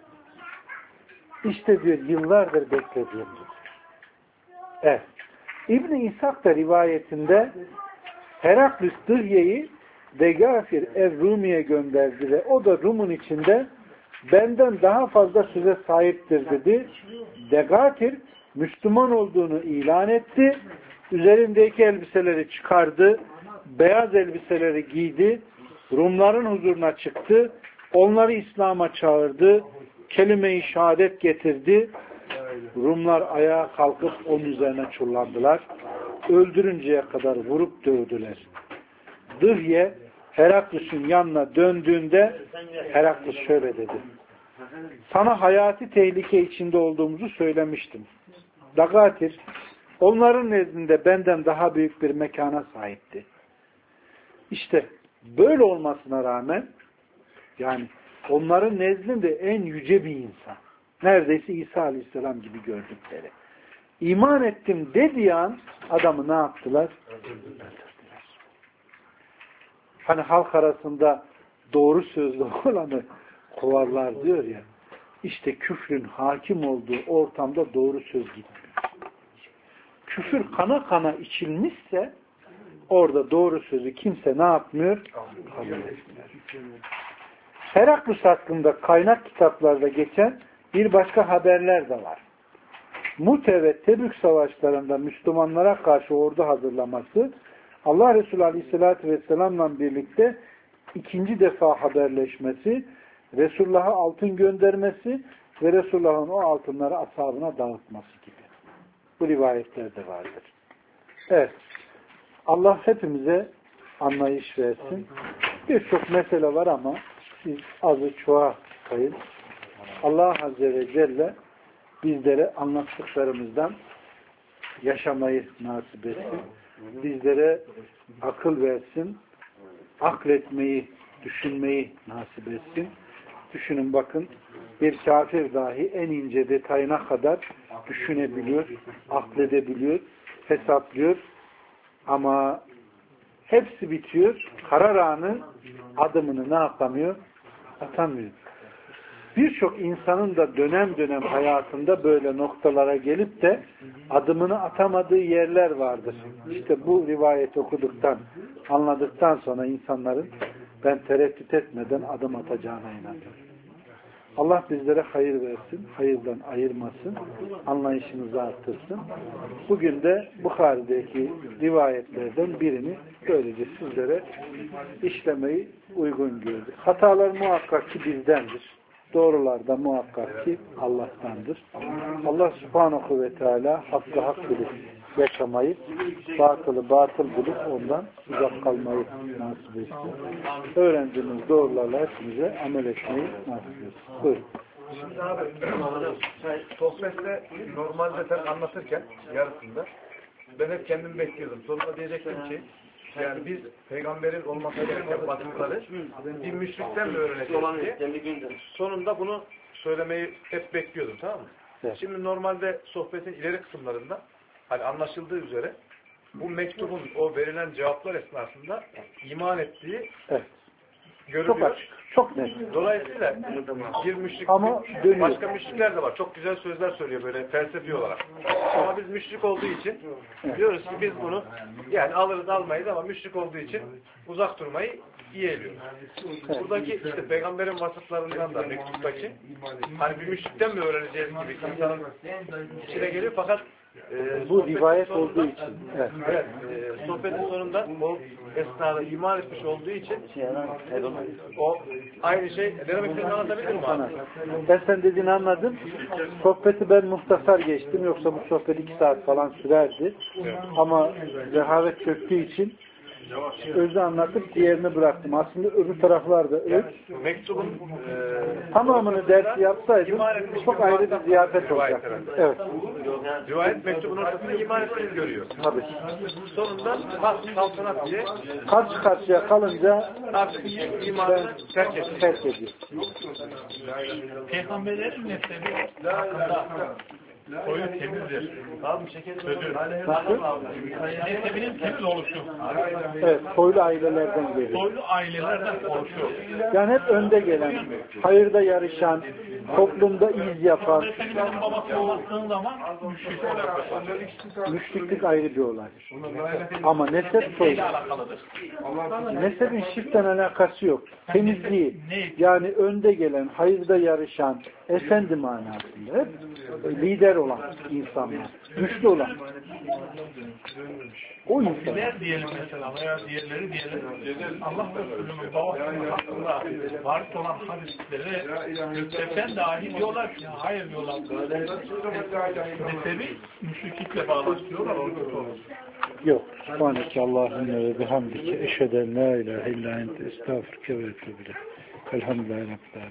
İşte diyor yıllardır beklediğim bu. Evet. İbn-i İshak da rivayetinde Heraklus Dıhye'yi Degafir ev-Rumi'ye gönderdi ve o da Rum'un içinde benden daha fazla söze sahiptir dedi. Degafir Müslüman olduğunu ilan etti. Üzerindeki elbiseleri çıkardı. Beyaz elbiseleri giydi. Rumların huzuruna çıktı. Onları İslam'a çağırdı. Kelime-i şehadet getirdi. Rumlar ayağa kalkıp onun üzerine çullandılar. Öldürünceye kadar vurup dövdüler. Dıhye Heraklus'un yanına döndüğünde Heraklus şöyle dedi. Sana hayati tehlike içinde olduğumuzu söylemiştim. Dagatir onların nezdinde benden daha büyük bir mekana sahipti. İşte böyle olmasına rağmen yani onların nezdinde en yüce bir insan. Neredeyse İsa Aleyhisselam gibi gördükleri. İman ettim dediği an adamı ne yaptılar? Öldürdüler. Hani halk arasında doğru sözlü olanı kovarlar diyor ya. İşte küfrün hakim olduğu ortamda doğru söz gitmiyor. Küfür kana kana içilmişse orada doğru sözü kimse ne yapmıyor? Kabul etmiyor. Heraklus hakkında kaynak kitaplarda geçen bir başka haberler de var. Mute ve Tebük savaşlarında Müslümanlara karşı ordu hazırlaması, Allah Resulü Aleyhisselatü Vesselam'la birlikte ikinci defa haberleşmesi, Resulullah'a altın göndermesi ve Resulullah'ın o altınları ashabına dağıtması gibi. Bu rivayetler de vardır. Evet. Allah hepimize anlayış versin. Birçok mesele var ama siz azı çoğa sayın. Allah Azze ve Celle bizlere anlattıklarımızdan yaşamayı nasip etsin. Bizlere akıl versin. Akletmeyi, düşünmeyi nasip etsin. Düşünün bakın, bir kafir dahi en ince detayına kadar düşünebiliyor, akledebiliyor, hesaplıyor. Ama hepsi bitiyor. Karar anı adımını ne yapamıyor? Atamıyor. Birçok insanın da dönem dönem hayatında böyle noktalara gelip de adımını atamadığı yerler vardır. İşte bu rivayet okuduktan, anladıktan sonra insanların ben tereddüt etmeden adım atacağına inanıyorum. Allah bizlere hayır versin, hayırdan ayırmasın, anlayışımızı arttırsın. Bugün de Bukhari'deki rivayetlerden birini böylece sizlere işlemeyi uygun gördük. Hatalar muhakkak ki bizdendir. Doğrular da muhakkak ki Allah'tandır. Allah Subhanahu ve Teala hakkı hak bilip yaşamayı, batılı batıl bilip ondan uzak kalmayı nasip etsin. Öğrendiğimiz doğrularla hepimize amel etmeyi nasip etsin. Buyurun. Şimdi abi, sohbette normalde sen anlatırken yarısında ben hep kendimi bekliyordum. Sonunda diyecektim ki yani biz peygamberin olması gereken vasıfları bir müşrikten mi öğreneceğiz diye sonunda bunu söylemeyi hep bekliyordum, tamam mı? Evet. Şimdi normalde sohbetin ileri kısımlarında hani anlaşıldığı üzere bu mektubun o verilen cevaplar esnasında iman ettiği evet. görülüyor. Çok açık, çok net. Dolayısıyla bir müşrik, ama başka müşrikler de var. Çok güzel sözler söylüyor böyle felsefi olarak. Ama biz müşrik olduğu için diyoruz ki biz bunu yani alırız almayız ama müşrik olduğu için uzak durmayı yeğliyoruz. Evet. Buradaki işte peygamberin vasıflarından da mektuptaki hani bir müşrikten mi öğreneceğiz gibi insanın içine geliyor fakat e, Bu sohbetin rivayet sonunda- olduğu için. Evet. Evet. E, sohbetin sonunda o esnada iman etmiş olduğu için o aynı şey. Ne demek istediğini anlatabilir miyim abi? Ben sen dediğini anladım. Sohbeti ben muhtasar geçtim. Yoksa bu sohbet iki saat falan sürerdi. Ama rehavet çöktüğü için özü anlatıp diğerini bıraktım. Aslında öbür taraflarda öz. Mektubun e, Tamamını dersi yapsaydım çok ayrı bir ziyafet olacak. Evet. rivayet mektubun ortasında iman ettiğini görüyor. Tabii. Sonunda has saltanat diye Karşı karşıya kalınca artık imanı terk ediyor. terk ediyor. Peygamberlerin nesli hakkında soyu temizdir. Sözü. Nasıl? Nesebinin temiz oluşu. Evet. Soylu ailelerden geliyor. Soylu ailelerden oluşuyor. Yani hep önde gelen, hayırda yarışan, toplumda iz yapan, Efendimizin babasına baktığın zaman müşrik oluyor. müşriklik ayrı bir olay. Ama nesep soy. Neyle alakalıdır? Nesebin şiften alakası yok. Temizliği, yani önde gelen, hayırda yarışan, efendi manasında hep lider olan insanlar, güçlü olan. O insan. Diğer diyelim mesela veya diğerleri diyelim. Allah Resulü'nün babasının hakkında varis olan hadisleri göstersen dahi diyorlar ki hayır diyorlar. Nesebi müşriklikle bağlaştırıyorlar. Yok. Subhaneke Allahümme ve bihamdike eşheden la ilahe illa ente estağfurke ve etûbü ileyk. Elhamdülillahi Rabbil âlemin.